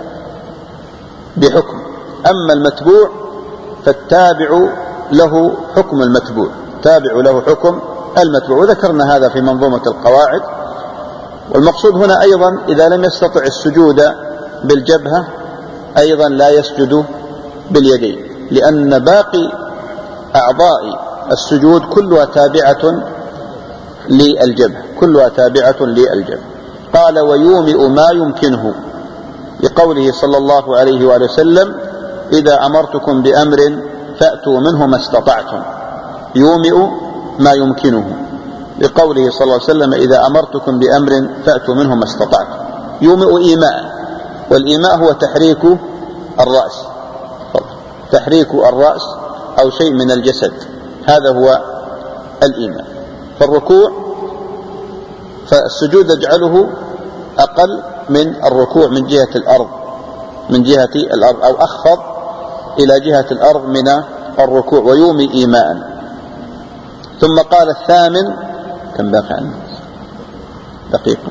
Speaker 1: بحكم. أما المتبوع فالتابع له حكم المتبوع، تابع له حكم المتبوع، وذكرنا هذا في منظومة القواعد. والمقصود هنا أيضا إذا لم يستطع السجود بالجبهة أيضا لا يسجد باليدين، لأن باقي أعضاء السجود كلها تابعة للجبهة، كلها تابعة للجبهة. قال ويومئ ما يمكنه، لقوله صلى الله عليه وآله وسلم إذا أمرتكم بأمر فأتوا منه ما استطعتم. يومئ ما يمكنه، لقوله صلى الله عليه وسلم إذا أمرتكم بأمر فأتوا منه ما استطعتم. يومئ إيماء، والإيماء هو تحريك الرأس، تحريك الرأس أو شيء من الجسد، هذا هو الإيماء. فالركوع فالسجود يجعله أقل من الركوع من جهة الأرض، من جهة الأرض أو أخفض إلى جهة الأرض من الركوع، ويومي إيماء. ثم قال الثامن، كم باقي عنه؟ دقيقة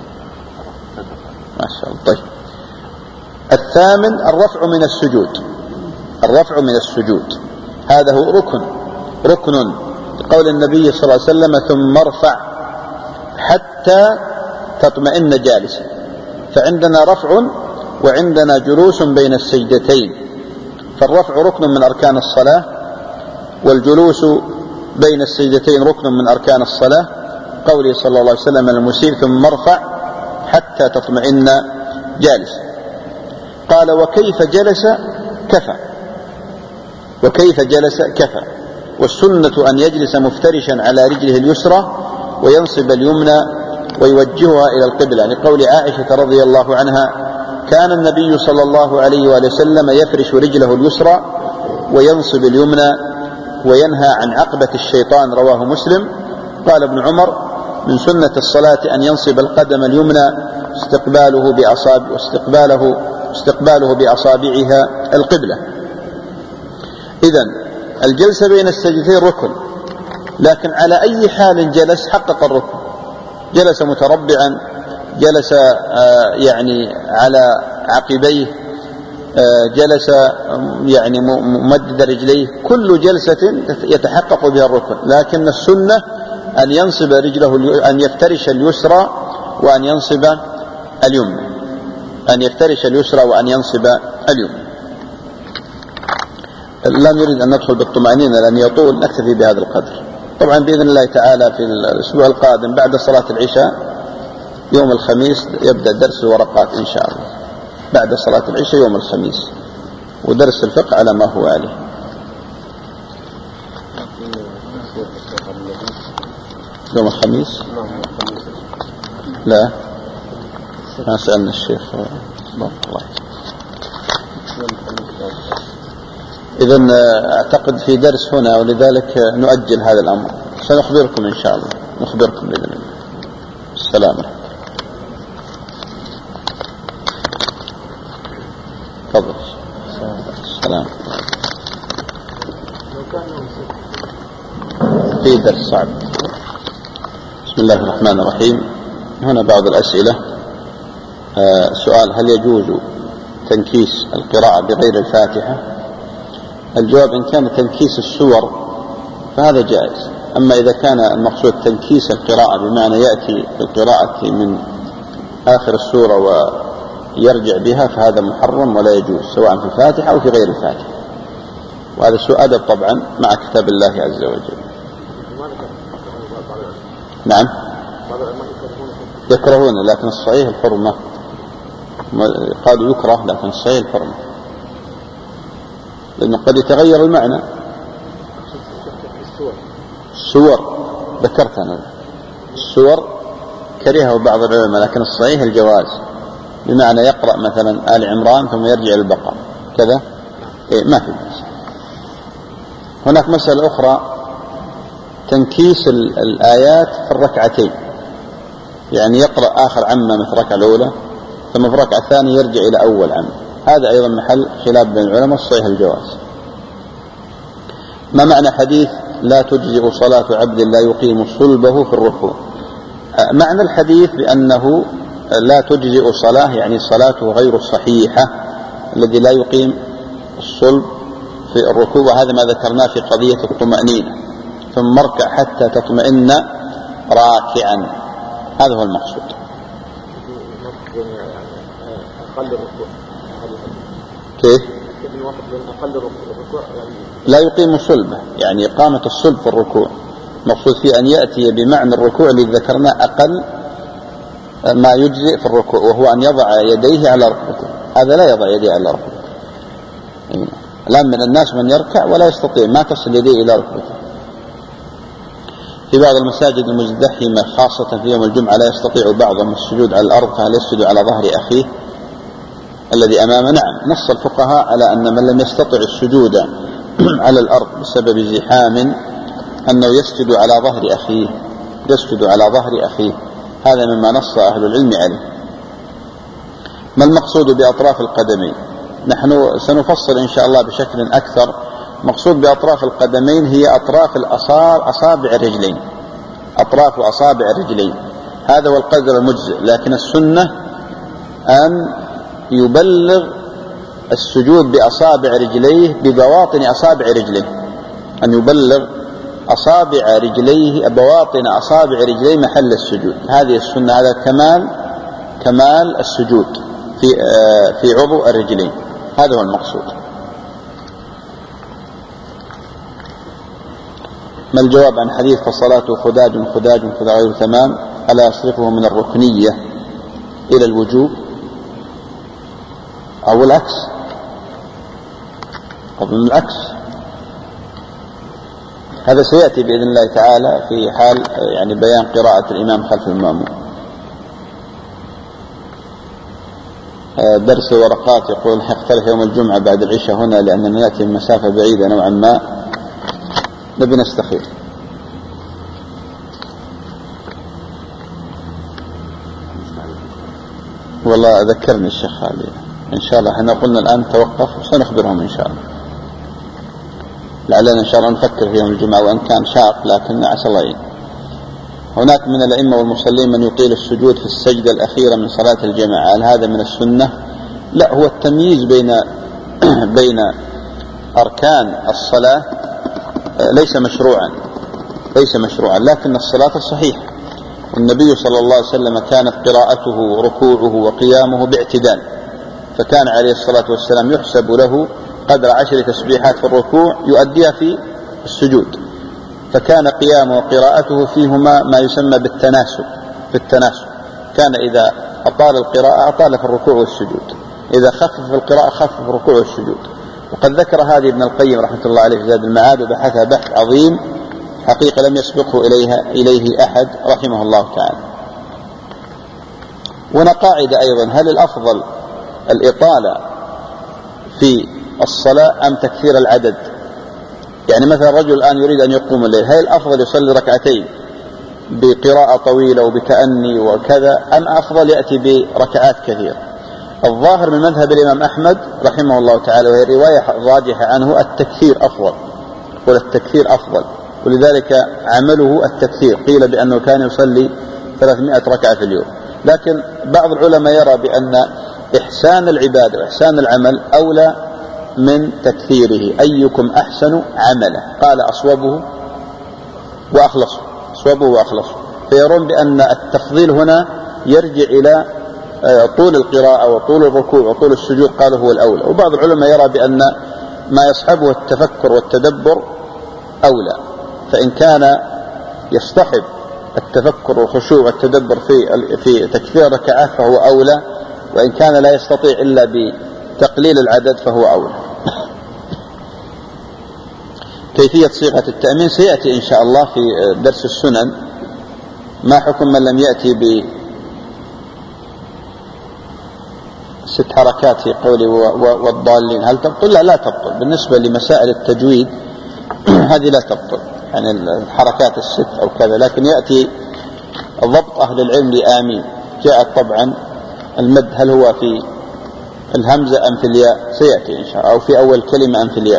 Speaker 1: ما شاء الله. طيب الثامن الرفع من السجود، الرفع من السجود هذا هو ركن، ركن قول النبي صلى الله عليه وسلم ثم ارفع حتى تطمئن جالسا. فعندنا رفع وعندنا جلوس بين السجدتين، فالرفع ركن من أركان الصلاة، والجلوس بين السجدتين ركن من أركان الصلاة. قوله صلى الله عليه وسلم المسيء ثم ارفع حتى تطمئن جالسا. قال وكيف جلس كفى، وكيف جلس كفى. والسنة أن يجلس مفترشا على رجله اليسرى وينصب اليمنى ويوجهها إلى القبلة، لقول عائشة رضي الله عنها كان النبي صلى الله عليه وآله وسلم يفرش رجله اليسرى وينصب اليمنى وينهى عن عقبة الشيطان، رواه مسلم. قال ابن عمر من سنة الصلاة أن ينصب القدم اليمنى استقباله بأصابع واستقباله استقباله بأصابعها القبلة. إذن الجلسة بين السجدتين ركن، لكن على أي حال جلس حقق الركن. جلس متربعا، جلس يعني على عقبيه، جلس يعني ممدد رجليه، كل جلسة يتحقق بها الركن. لكن السنة أن ينصب رجله، أن يفترش اليسرى وأن ينصب اليمنى، أن يفترش اليسرى وأن ينصب اليمنى. لا نريد أن ندخل بالطمأنينة لأن يطول، نكتفي بهذا القدر. طبعا بإذن الله تعالى في الأسبوع القادم بعد صلاة العشاء يوم الخميس يبدأ درس الورقات إن شاء الله، بعد صلاة العشاء يوم الخميس، ودرس الفقه على ما هو عليه. يوم الخميس لا ما سألنا الشيخ الله. إذن أعتقد في درس هنا، ولذلك نؤجل هذا الأمر. سنخبركم إن شاء الله، نخبركم بإذن الله. السلام عليكم. تفضل. السلام. في درس صعب. بسم الله الرحمن الرحيم. هنا بعض الأسئلة. آه سؤال: هل يجوز تنكيس القراءة بغير الفاتحة؟ الجواب: إن كان تنكيس السور فهذا جائز، أما إذا كان المقصود تنكيس القراءة بمعنى يأتي القراءة من آخر السورة ويرجع بها فهذا محرم ولا يجوز، سواء في الفاتحة أو في غير الفاتحة، وهذا سوء أدب طبعا مع كتاب الله عز وجل. نعم يكرهون، لكن الصحيح الحرمة. قالوا يكره لكن الصحيح الحرمة، لأنه قد يتغير المعنى. السور ذكرت أنا السور كرهه بعض العلماء، لكن الصحيح الجواز، بمعنى يقرأ مثلا آل عمران ثم يرجع للبقرة كذا، إيه ما في بأس. هناك مسألة أخرى: تنكيس الآيات في الركعتين، يعني يقرأ آخر عمة مثل الركعة الأولى ثم في الركعة الثانية يرجع إلى أول عمة، هذا أيضا محل خلاف بين العلماء، الصحيح الجواز. ما معنى حديث لا تجزئ صلاة عبد لا يقيم صلبه في الركوع؟ معنى الحديث بأنه لا تجزئ صلاة يعني صلاته غير الصحيحة، الذي لا يقيم الصلب في الركوع، وهذا ما ذكرناه في قضية الطمأنينة، ثم اركع حتى تطمئن راكعا، هذا هو المقصود. كيف؟ لا يقيم صلبه يعني إقامة الصلب في الركوع، مقصود فيه أن يأتي بمعنى الركوع الذي ذكرنا أقل ما يجزئ في الركوع، وهو أن يضع يديه على ركبته. هذا لا يضع يديه على ركبته. الآن من الناس من يركع ولا يستطيع، ما تصل يديه إلى ركبته. في بعض المساجد المزدحمة خاصة في يوم الجمعة لا يستطيع بعضهم السجود على الأرض، فهل يسجد على ظهر أخيه الذي أمامه؟ نعم، نص الفقهاء على أن من لم يستطع السجود على الأرض بسبب زحام أنه يسجد على ظهر أخيه، يسجد على ظهر أخيه، هذا مما نص أهل العلم عليه. ما المقصود بأطراف القدمين؟ نحن سنفصل إن شاء الله بشكل أكثر. مقصود بأطراف القدمين هي أطراف الأصابع، أصابع الرجلين، أطراف أصابع الرجلين، هذا هو القدر المجزئ. لكن السنة أن يبلغ السجود بأصابع رجليه ببواطن أصابع رجليه، أن يبلغ أصابع رجليه بواطن أصابع رجليه محل السجود، هذه السنة، هذا كمال كمال السجود في في عضو الرجلين، هذا هو المقصود. ما الجواب عن حديث فصلاته خداج خداج خداج غير تمام ألا يصرفه من الركنية؟ إلى الوجوب أو العكس، أظن العكس. هذا سيأتي بإذن الله تعالى في حال يعني بيان قراءة الإمام خلف المأموم. درس ورقات يقول حيختلف يوم الجمعة بعد العشاء هنا لأننا نأتي من مسافة بعيدة نوعا ما، نبي نستخير. والله ذكرني الشيخ خالد إن شاء الله، احنا قلنا الآن توقف وسنخبرهم إن شاء الله، لعلنا إن شاء الله نفكر في يوم الجمعة وإن كان شاق لكن عسى الله يعين. هناك من الأئمة والمصلين من يطيل السجود في السجدة الأخيرة من صلاة الجماعة، هل هذا من السنة؟ لا، هو التمييز بين بين أركان الصلاة ليس مشروعا ليس مشروعا لكن الصلاة الصحيحة. والنبي صلى الله عليه وسلم كانت قراءته وركوعه وقيامه باعتدال، فكان عليه الصلاة والسلام يحسب له قدر عشر تسبيحات في الركوع يؤديها في السجود، فكان قيامه وقراءته فيهما ما يسمى بالتناسب في التناسب، كان إذا أطال القراءة أطال في الركوع والسجود، إذا خفف القراءة خفف الركوع والسجود. وقد ذكر هذه ابن القيم رحمة الله عليه في زاد المعاد وبحثها بحث عظيم حقيقة لم يسبقه إليها إليه أحد رحمه الله تعالى. هنا قاعدة أيضا، هل الأفضل الإطالة في الصلاة أم تكثير العدد؟ يعني مثلا رجل الآن يريد أن يقوم الليل، هل الأفضل يصلي ركعتين بقراءة طويلة وبتأني وكذا أم أفضل يأتي بركعات كثيرة؟ الظاهر من مذهب الإمام أحمد رحمه الله تعالى وهي رواية راجحة عنه التكثير أفضل، والتكثير أفضل، ولذلك عمله التكثير، قيل بأنه كان يصلي ثلاثمائة ركعة في اليوم. لكن بعض العلماء يرى بأن إحسان العبادة وإحسان العمل أولى من تكثيره، أيكم أحسن عمله، قال أصوبه وأخلصه، أصوبه وأخلصه، فيرون بأن التفضيل هنا يرجع إلى طول القراءة وطول الركوع وطول السجود، قالوا هو الأولى. وبعض العلماء يرى بأن ما يصحبه التفكر والتدبر أولى، فإن كان يصطحب التفكر والخشوع والتدبر في في تكثير ركعات فهو أولى، وإن كان لا يستطيع إلا بتقليل العدد فهو أولى. كيفية صيغة التأمين سيأتي إن شاء الله في درس السنن. ما حكم من لم يأتي ب ست حركات في قوله والضالين، هل تبطل؟ لا لا تبطل. بالنسبة لمسائل التجويد هذه لا تبطل، يعني الحركات الست أو كذا، لكن يأتي ضبط أهل العلم لآمين. جاءت طبعا المد هل هو في الهمزة أم في الياء، سيأتي إن شاء الله، أو في أول كلمة أم في الياء.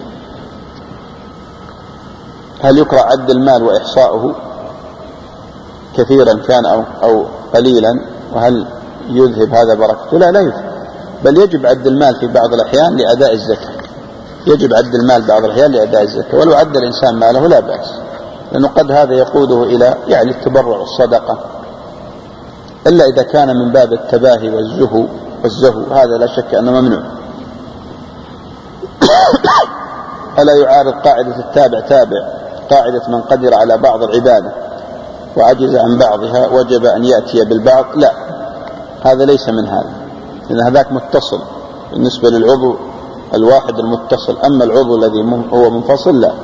Speaker 1: هل يقرأ عد المال وإحصاؤه كثيرا كان أو, أو قليلا، وهل يذهب هذا بركته؟ لا لا يذهب، بل يجب عد المال في بعض الأحيان لأداء الزكاة، يجب عد المال بعض الأحيان لأداء الزكاة، ولو عد الإنسان ماله لا بأس، لأنه قد هذا يقوده إلى يعني التبرع والصدقة، إلا إذا كان من باب التباهي والزهو والزهو هذا لا شك أنه ممنوع. ألا يعارض قاعدة التابع تابع قاعدة من قدر على بعض العبادة وعجز عن بعضها وجب أن يأتي بالبعض؟ لا، هذا ليس من هذا، لأن هذاك متصل بالنسبة للعضو الواحد المتصل، أما العضو الذي هو منفصل لا.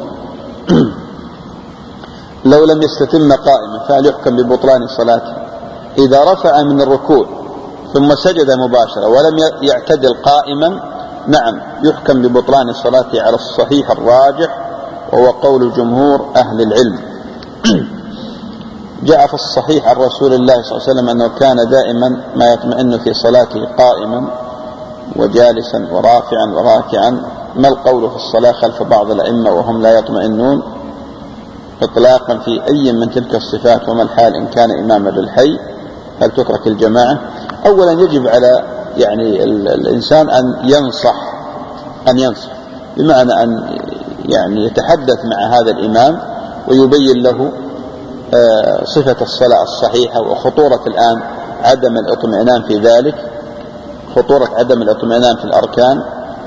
Speaker 1: لو لم يستتم قائما فهل يحكم ببطلان صلاته؟ إذا رفع من الركوع ثم سجد مباشرة ولم يعتدل قائما نعم يحكم ببطلان صلاته على الصحيح الراجح، وهو قول جمهور أهل العلم. جاء في الصحيح عن رسول الله صلى الله عليه وسلم أنه كان دائما ما يطمئن في صلاته قائما وجالسا ورافعا وراكعا. ما القول في الصلاة خلف بعض الأئمة وهم لا يطمئنون إطلاقا في أي من تلك الصفات؟ وما الحال إن كان إماما للحي، هل تترك الجماعة؟ أولا يجب على يعني الإنسان أن ينصح أن ينصح بمعنى أن يعني يتحدث مع هذا الإمام ويبين له صفة الصلاة الصحيحة وخطورة الآن عدم الاطمئنان في ذلك، خطورة عدم الاطمئنان في الأركان،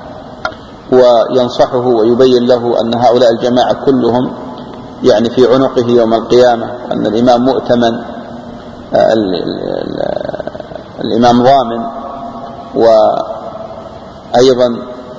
Speaker 1: وينصحه ويبين له أن هؤلاء الجماعة كلهم يعني في عنقه يوم القيامة، أن الإمام مؤتمن الإمام ضامن، وأيضا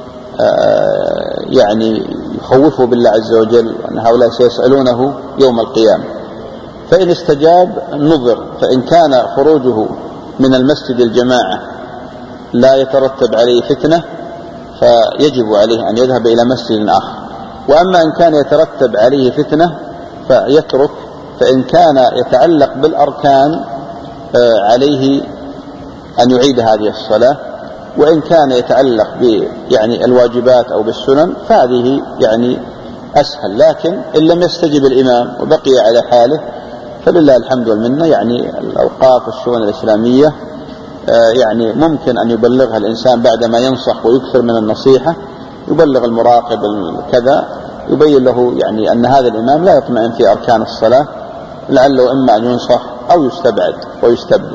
Speaker 1: يعني يخوفه بالله عز وجل أن هؤلاء سيسألونه يوم القيامة. فإن استجاب نظر، فإن كان خروجه من المسجد الجماعة لا يترتب عليه فتنة فيجب عليه أن يذهب إلى مسجد آخر، وأما إن كان يترتب عليه فتنة فيترك. فإن كان يتعلق بالأركان عليه أن يعيد هذه الصلاة، وإن كان يتعلق ب يعني الواجبات أو بالسنن فهذه يعني أسهل. لكن إن لم يستجب الإمام وبقي على حاله فلله الحمد والمنة، يعني الأوقاف والشؤون الإسلامية يعني ممكن أن يبلغها الإنسان بعدما ينصح ويكثر من النصيحة، يبلغ المراقب كذا، يبين له يعني أن هذا الإمام لا يطمئن في أركان الصلاة، لعله إما أن ينصح أو يستبعد ويستبدل.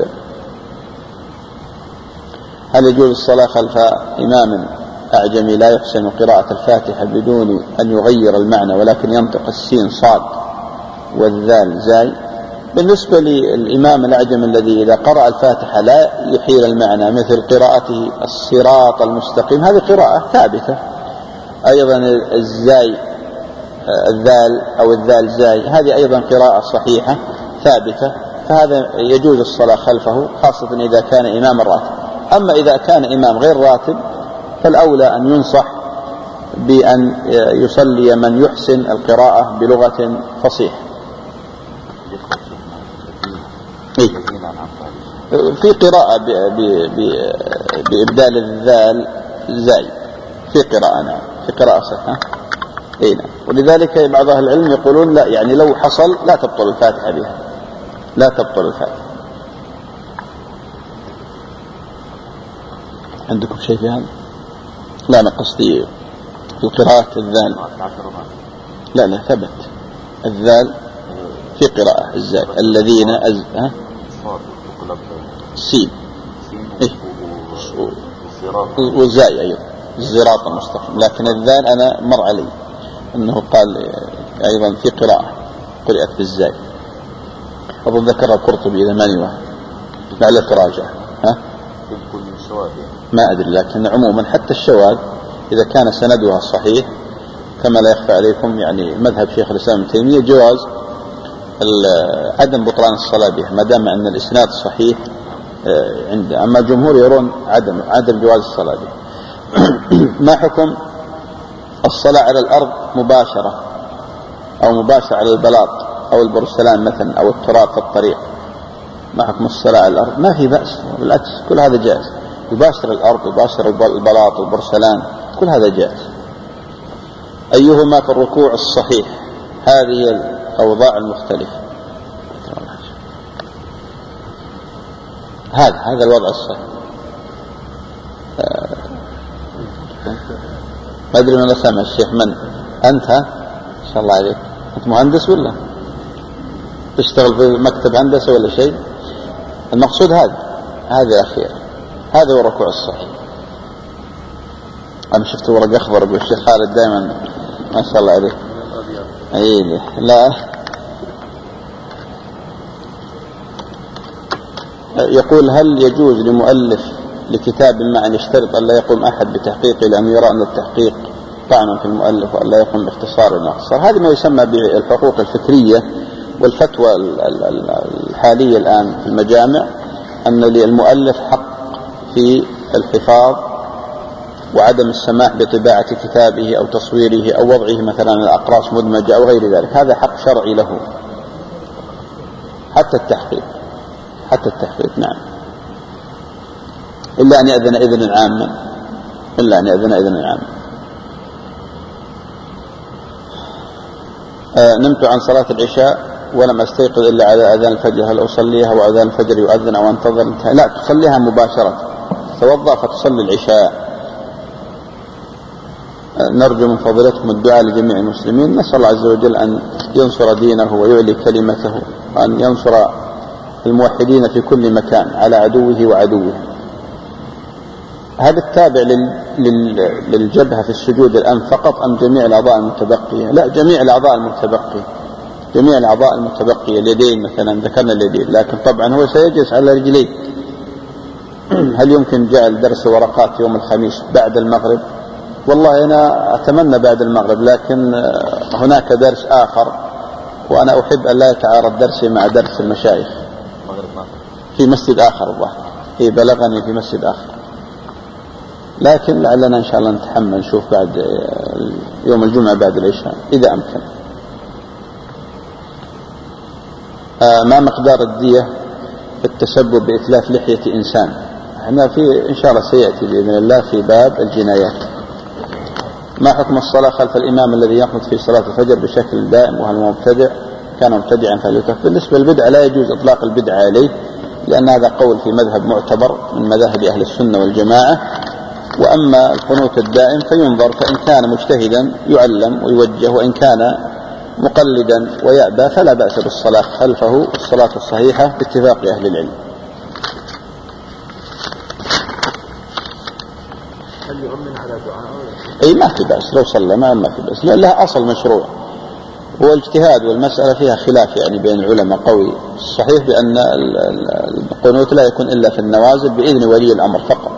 Speaker 1: هل يجوز الصلاة خلف إمام أعجمي لا يحسن قراءة الفاتحة بدون أن يغير المعنى ولكن ينطق السين صاد والذال زاي؟ بالنسبة للإمام الأعجم الذي إذا قرأ الفاتحة لا يحيل المعنى مثل قراءته الصراط المستقيم، هذه قراءة ثابتة. أيضا الزاي الذال أو الذال زاي، هذه أيضا قراءة صحيحة ثابتة، فهذا يجوز الصلاة خلفه خاصة إذا كان إمام راتب. أما إذا كان إمام غير راتب فالأولى أن ينصح بأن يصلي من يحسن القراءة بلغة فصيحة. إيه؟ في قراءة بإبدال الذال زاي، في قراءة نعم، في قراءة صحيحة. إيه نعم. ولذلك بعض أهل العلم يقولون لا، يعني لو حصل لا تبطل الفاتحة بها، لا تبطل الفاتحة. عندكم شيء في هذا؟ لا أنا قصدي في قراءة الذال. لا لا ثبت الذال في قراءة الزاي الذين أز... ها؟ سين إيه؟ والزاي أيضا الصراط المستقيم، لكن الذال أنا مر علي أنه قال أيضا في قراءة قرأت بالزاي، أظن ذكر القرطبي إذا ماني واحد، لعل تراجع. ها؟ ما أدري، لكن عموما حتى الشواذ إذا كان سندها صحيح كما لا يخفى عليكم، يعني مذهب شيخ الإسلام ابن تيمية جواز عدم بطلان الصلاة بها ما دام أن الإسناد صحيح عنده. أما الجمهور يرون عدم عدم جواز الصلاة بها. ما حكم الصلاة على الأرض مباشرة أو مباشرة على البلاط أو البرسلان مثلا أو التراب في الطريق؟ ما حكم الصلاة على الأرض؟ ما في بأس، بالعكس كل هذا جائز، يباشر الأرض يباشر البلاط والبرسلان، كل هذا جائز. أيهما في الركوع الصحيح؟ هذه الأوضاع المختلفة. هذا هذا الوضع الصحيح. ما أدري من سمع الشيخ من أنت؟ إن شاء الله عليك، أنت مهندس ولا تشتغل في مكتب هندسة ولا شيء؟ المقصود هذا هذا أخير، هذا هو الركوع الصحيح. أنا شفت ورق أخضر بالشيخ خالد دائما ما شاء الله عليه. أيه لا يقول هل يجوز لمؤلف لكتاب ما أن يشترط أن لا يقوم أحد بتحقيقه لأن يرى أن التحقيق طعنا في المؤلف وأن لا يقوم باختصار وإختصار؟ هذه ما يسمى بالحقوق الفكرية. والفتوى الحالية الآن في المجامع أن للمؤلف حق في الحفاظ وعدم السماح بطباعة كتابه أو تصويره أو وضعه مثلا الأقراص مدمجة أو غير ذلك، هذا حق شرعي له حتى التحقيق، حتى التحقيق نعم، إلا أن يأذن إذن عاما، إلا أن يأذن إذن عاما. آه نمت عن صلاة العشاء ولم أستيقظ إلا على أذان الفجر، هل أصليها وأذان الفجر يؤذن أو أنتظر؟ لا، تصليها مباشرة، توضأ فتصلي العشاء. آه نرجو من فضيلتكم الدعاء لجميع المسلمين، نسأل الله عز وجل أن ينصر دينه ويعلي كلمته وأن ينصر الموحدين في كل مكان على عدوه وعدوه. هذا التابع لل... لل... للجبهة في السجود الآن فقط أم جميع الأعضاء المتبقية؟ لا، جميع الأعضاء المتبقية، جميع الأعضاء المتبقية، اليدين مثلا ذكرنا اليدين، لكن طبعا هو سيجلس على رجليه هل يمكن جعل درس ورقات يوم الخميس بعد المغرب؟ والله أنا أتمنى بعد المغرب، لكن هناك درس آخر وأنا أحب أن لا يتعارض درسي مع درس المشايخ في مسجد آخر. الله في بلغني في مسجد آخر، لكن لعلنا إن شاء الله نتحمل نشوف بعد يوم الجمعة بعد العشاء إذا أمكن. آه ما مقدار الدية في التسبب بإتلاف لحية إنسان؟ احنا في إن شاء الله سيأتي بإذن الله في باب الجنايات. ما حكم الصلاة خلف الإمام الذي يقنط في صلاة الفجر بشكل دائم، وهل مبتدع كان مبتدعا فليكفر؟ بالنسبة للبدعة لا يجوز إطلاق البدعة عليه، لأن هذا قول في مذهب معتبر من مذاهب أهل السنة والجماعة. وأما القنوت الدائم فينظر، فإن كان مجتهدا يعلم ويوجه، وإن كان مقلدا ويأبى فلا بأس بالصلاة خلفه الصلاة الصحيحة باتفاق أهل العلم.
Speaker 3: هل يؤمن على دعاء؟
Speaker 1: أي ما في بأس لو صلى، ما ما في بأس، لأن لها أصل مشروع. هو الاجتهاد والمسألة فيها خلاف يعني بين العلماء قوي. الصحيح بأن القنوت لا يكون إلا في النوازل بإذن ولي الأمر فقط.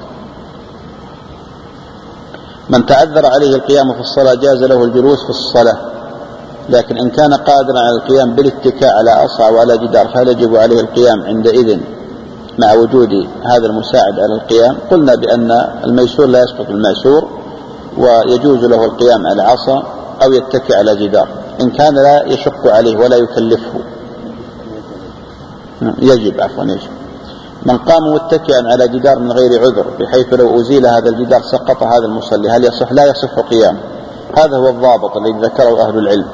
Speaker 1: من تعذر عليه القيام في الصلاة جاز له الجلوس في الصلاة، لكن إن كان قادرا على القيام بالاتكاء على أصع وعلى جدار فهل يجب عليه القيام عندئذ مع وجود هذا المساعد على القيام؟ قلنا بأن الميسور لا يسقط المأسور، ويجوز له القيام على عصا أو يتكئ على جدار إن كان لا يشق عليه ولا يكلفه. يجب عفوا يجب. من قام متكئا على جدار من غير عذر بحيث لو أزيل هذا الجدار سقط هذا المصلي، هل يصح؟ لا يصح قيام. هذا هو الضابط الذي ذكره أهل العلم.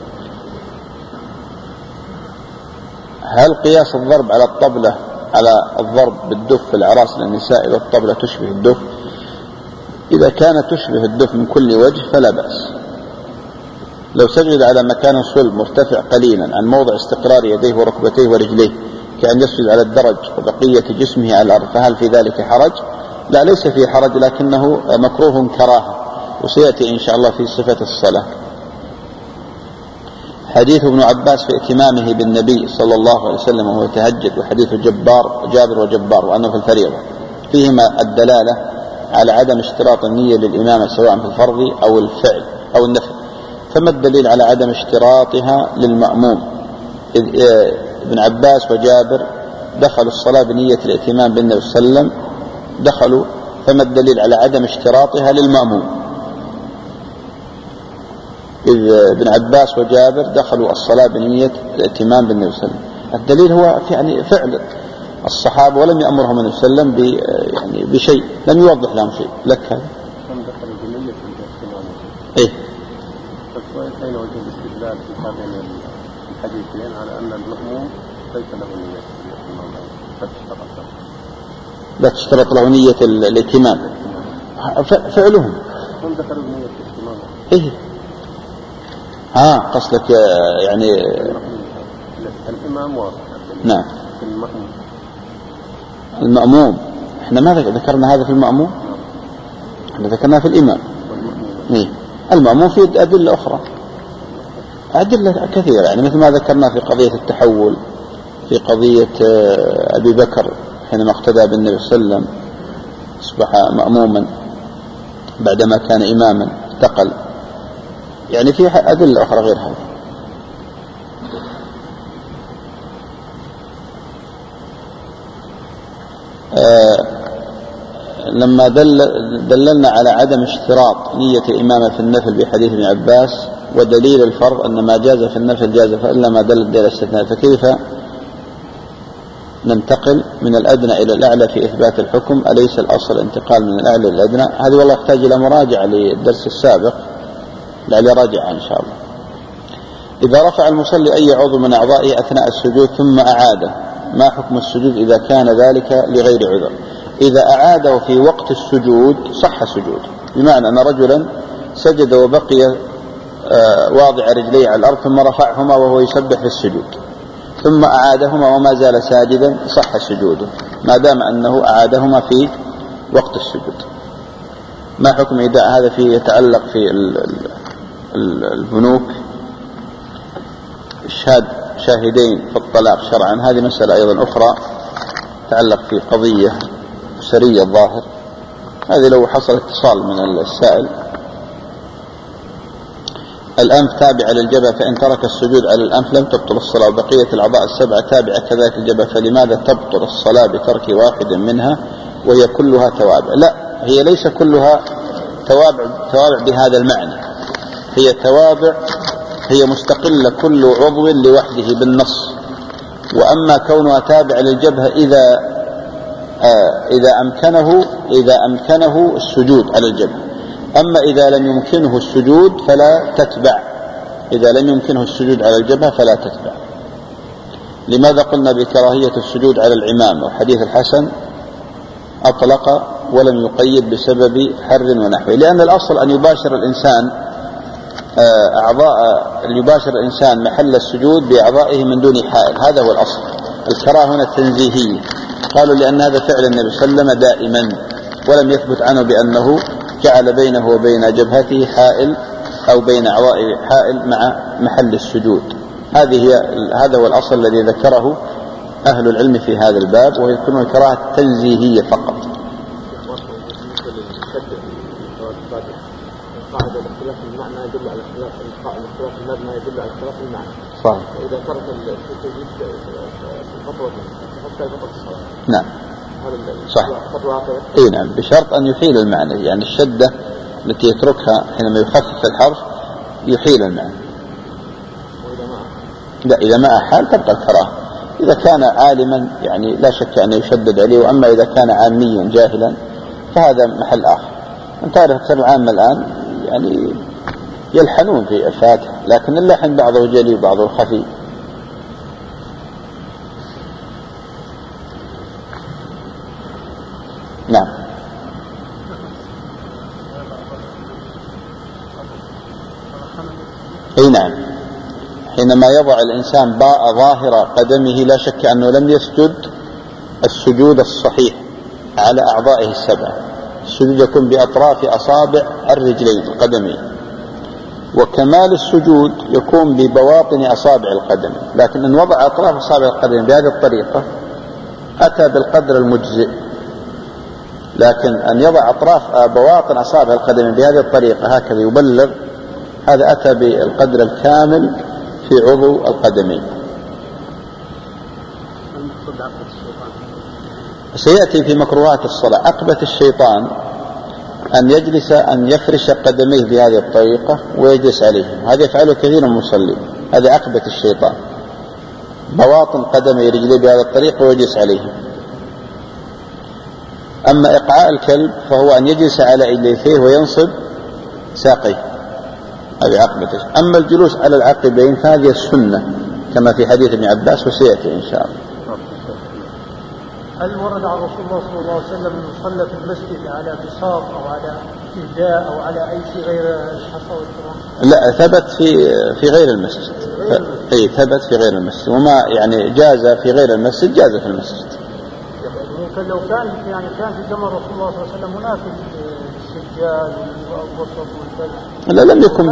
Speaker 1: هل قياس الضرب على الطبلة على الضرب بالدف في الأعراس للنساء والطبلة تشبه الدف؟ إذا كانت تشبه الدف من كل وجه فلا بأس. لو سجد على مكان صلب مرتفع قليلا عن موضع استقرار يديه وركبتيه ورجليه كأن يسجد على الدرج وبقية جسمه على الأرض، فهل في ذلك حرج؟ لا، ليس فيه حرج، لكنه مكروه كراهة، وسيأتي إن شاء الله في صفة الصلاة. حديث ابن عباس في ائتمامه بالنبي صلى الله عليه وسلم وهو يتهجد، وحديث جبار جابر وجبار وأنه في الفريضة، فيهما الدلالة على عدم اشتراط النية للإمامة سواء في الفرض أو الفعل أو النفل. فما الدليل على عدم اشتراطها للمأموم؟ إذ ابن عباس وجابر دخلوا الصلاة بنية الائتمام بالنبي صلى الله عليه وسلم، دخلوا، فما الدليل على عدم اشتراطها للمأموم؟ إذ ابن عباس وجابر دخلوا الصلاة بنية الائتمام بالنبي صلى الله عليه وسلم، الدليل هو في يعني فعل الصحابة، ولم يأمرهم النبي صلى الله عليه وسلم يعني بشيء، لم يوضح لهم شيء. لك هذا
Speaker 3: هم دخلوا بنية الائتمام.
Speaker 1: إيه؟
Speaker 3: أين وجه الاستدلال في هذين الحديثين على أن المأموم ليس له نية الائتمام؟
Speaker 1: لا تشترط له نية الائتمام، فعلهم
Speaker 3: هم دخلوا بنية الائتمام.
Speaker 1: إيه؟ ها قصدك يعني
Speaker 3: الإمام واضح.
Speaker 1: نعم.
Speaker 3: المأموم
Speaker 1: المأموم احنا ما ذكرنا هذا في المأموم، احنا ذكرناه في الإمام. إيه؟ المأموم في أدلة أخرى، أدلة كثيرة، يعني مثل ما ذكرنا في قضية التحول، في قضية أبي بكر حينما اقتدى بالنبي صلى الله عليه وسلم أصبح مأموما بعدما كان إماما انتقل، يعني في أدلة أخرى غير هذا. آه لما دل دللنا على عدم اشتراط نية الإمامة في النفل بحديث ابن عباس، ودليل الفرض أن ما جاز في النفل جاز، فإلا ما دل دليل الاستثناء، فكيف ننتقل من الأدنى إلى الأعلى في إثبات الحكم؟ أليس الأصل الانتقال من الأعلى إلى الأدنى؟ هذه والله يحتاج إلى مراجعة للدرس السابق، لعلي راجعة إن شاء الله. إذا رفع المصلي أي عضو من أعضائه أثناء السجود ثم أعاده، ما حكم السجود إذا كان ذلك لغير عذر؟ إذا أعاده في وقت السجود صح سجود، بمعنى أن رجلا سجد وبقي واضع رجليه على الأرض ثم رفعهما وهو يسبح في السجود ثم أعادهما وما زال ساجدا صح سجوده، ما دام أنه أعادهما في وقت السجود. ما حكم إيداء هذا فيه يتعلق في البنوك إشهاد شاهدين في الطلاق شرعا؟ هذه مسألة أيضا أخرى تعلق في قضية سري الظاهر، هذه لو حصل اتصال من السائل. الأنف تابعة للجبهة، فإن ترك السجود على الأنف لم تبطل الصلاة، وبقية الأعضاء السبعة تابعة كذلك الجبهة، فلماذا تبطل الصلاة بترك واحد منها وهي كلها توابع؟ لا، هي ليس كلها توابع, توابع بهذا المعنى، هي توابع هي مستقلة كل عضو لوحده بالنص. وأما كونها تابعة للجبهة إذا آه إذا أمكنه إذا أمكنه السجود على الجبهة، أما إذا لم يمكنه السجود فلا تتبع، إذا لم يمكنه السجود على الجبهة فلا تتبع. لماذا قلنا بكراهية السجود على العمام؟ وحديث الحسن أطلق ولم يقيد بسبب حر ونحوه، لأن الأصل أن يباشر الإنسان أعضاء يباشر الإنسان محل السجود بأعضائه من دون حائل، هذا هو الأصل. الكراهة هنا التنزيهية، قالوا لأن هذا فعل النبي صلى الله عليه وسلم دائما، ولم يثبت عنه بأنه جعل بينه وبين جبهته حائل أو بين أعضائه حائل مع محل السجود. هذه هي هذا هو الأصل الذي ذكره أهل العلم في هذا الباب، وهي تكون الكراهة التنزيهية فقط.
Speaker 4: قاعدة الاختلاف المعنى يدل على اختلاف الاختلاف المبنى يدل على اختلاف المعنى.
Speaker 1: صحيح.
Speaker 4: إذا ترك التجديد في فترة حتى فترة الصلاة.
Speaker 1: نعم. صح. اي نعم، بشرط أن يحيل المعنى، يعني الشدة التي يتركها حينما يخفف الحرف يحيل المعنى.
Speaker 4: وإذا ما
Speaker 1: لا، إذا ما أحال تبقى الكراهة. إذا كان عالما يعني لا شك أن يشدد عليه، وأما إذا كان عاميا جاهلا فهذا محل آخر. أنت تعرف أكثر العامة الآن يعني يلحنون في الفاتحة، لكن اللحن بعضه جلي وبعضه خفي. نعم. اي نعم، حينما يضع الإنسان باء ظاهر قدمه لا شك أنه لم يسجد السجود الصحيح على أعضائه السبعة. السجود يكون بأطراف أصابع الرجلين القدمين، وكمال السجود يكون ببواطن أصابع القدم. لكن إن وضع أطراف أصابع القدم بهذه الطريقة أتى بالقدر المجزئ، لكن أن يضع أطراف بواطن أصابع القدم بهذه الطريقة هكذا يبلغ، هذا أتى بالقدر الكامل في عضو القدمين. سيأتي في مكروهات الصلاة عقبة الشيطان أن يجلس أن يفرش قدميه بهذه الطريقة ويجلس عليهم، هذا يفعله كثير من المصلين، هذه عقبة الشيطان، بواطن قدمي رجليه بهذه الطريقة ويجلس عليهم. أما إقعاء الكلب فهو أن يجلس على إليفيه وينصب ساقيه، هذه عقبة. أما الجلوس على العقبين فهذه السنة كما في حديث ابن عباس وسيأتي إن شاء الله.
Speaker 5: هل ورد عن رسول الله صلى الله عليه وسلم أنه صلى في المسجد على بساط أو على إهداء أو على أي شيء غير الحصى والكرام؟
Speaker 1: لا، ثبت في في غير المسجد. أي ثبت في غير المسجد، وما يعني جاز في غير المسجد جاز في المسجد.
Speaker 5: ممكن لو كان يعني كان في زمن رسول الله صلى الله عليه وسلم هناك السجاد والوسط والكذا.
Speaker 1: لا، لم يكن ب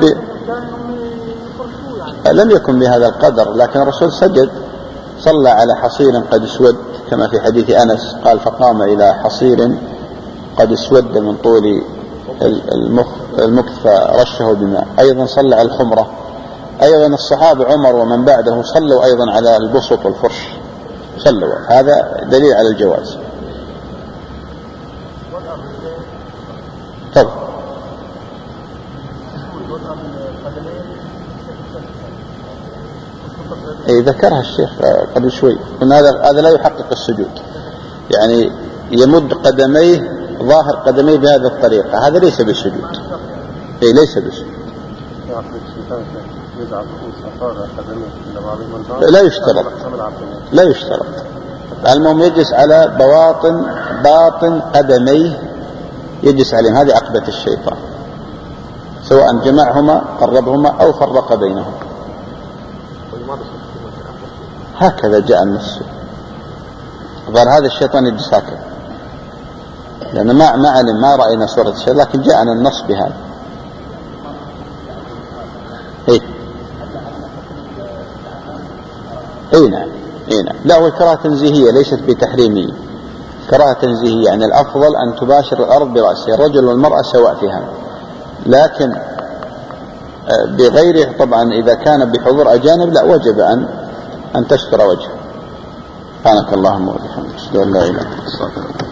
Speaker 5: يعني.
Speaker 1: لم يكن بهذا القدر، لكن الرسول سجد صلى على حصير قد اسود كما في حديث أنس قال فقام إلى حصير قد اسود من طول المخ المكث فرشه بماء. أيضا صلى على الخمرة. أيضا الصحابة عمر ومن بعده صلوا أيضا على البسط والفرش، صلوا، هذا دليل على الجواز. طبعا اي ذكرها الشيخ قبل شوي، ان هذا هذا لا يحقق السجود، يعني يمد قدميه ظاهر قدميه بهذه الطريقة، هذا ليس بالسجود. اي ليس بالسجود. لا يشترط لا يشترط المهم يجلس على بواطن باطن قدميه، يجلس عليهم، هذه عقبة الشيطان، سواء جمعهما قربهما أو فرق بينهما. هكذا جاء النص، ظهر هذا الشيطان يجلس هكذا، لأن ما ما علم ما رأينا صورة الشيطان، لكن جاءنا النص بهذا. إيه إيه نعم إيه نعم لا، والكراهة تنزيهية ليست بتحريمية. كراهة تنزيهية، يعني الأفضل أن تباشر الأرض برأسها، الرجل والمرأة سواء في هذا، لكن بغيره طبعا إذا كان بحضور أجانب لا، وجب أن أن تستر وجهه. سبحانك اللهم وبحمدك، أشهد أن لا إله إلا أنت.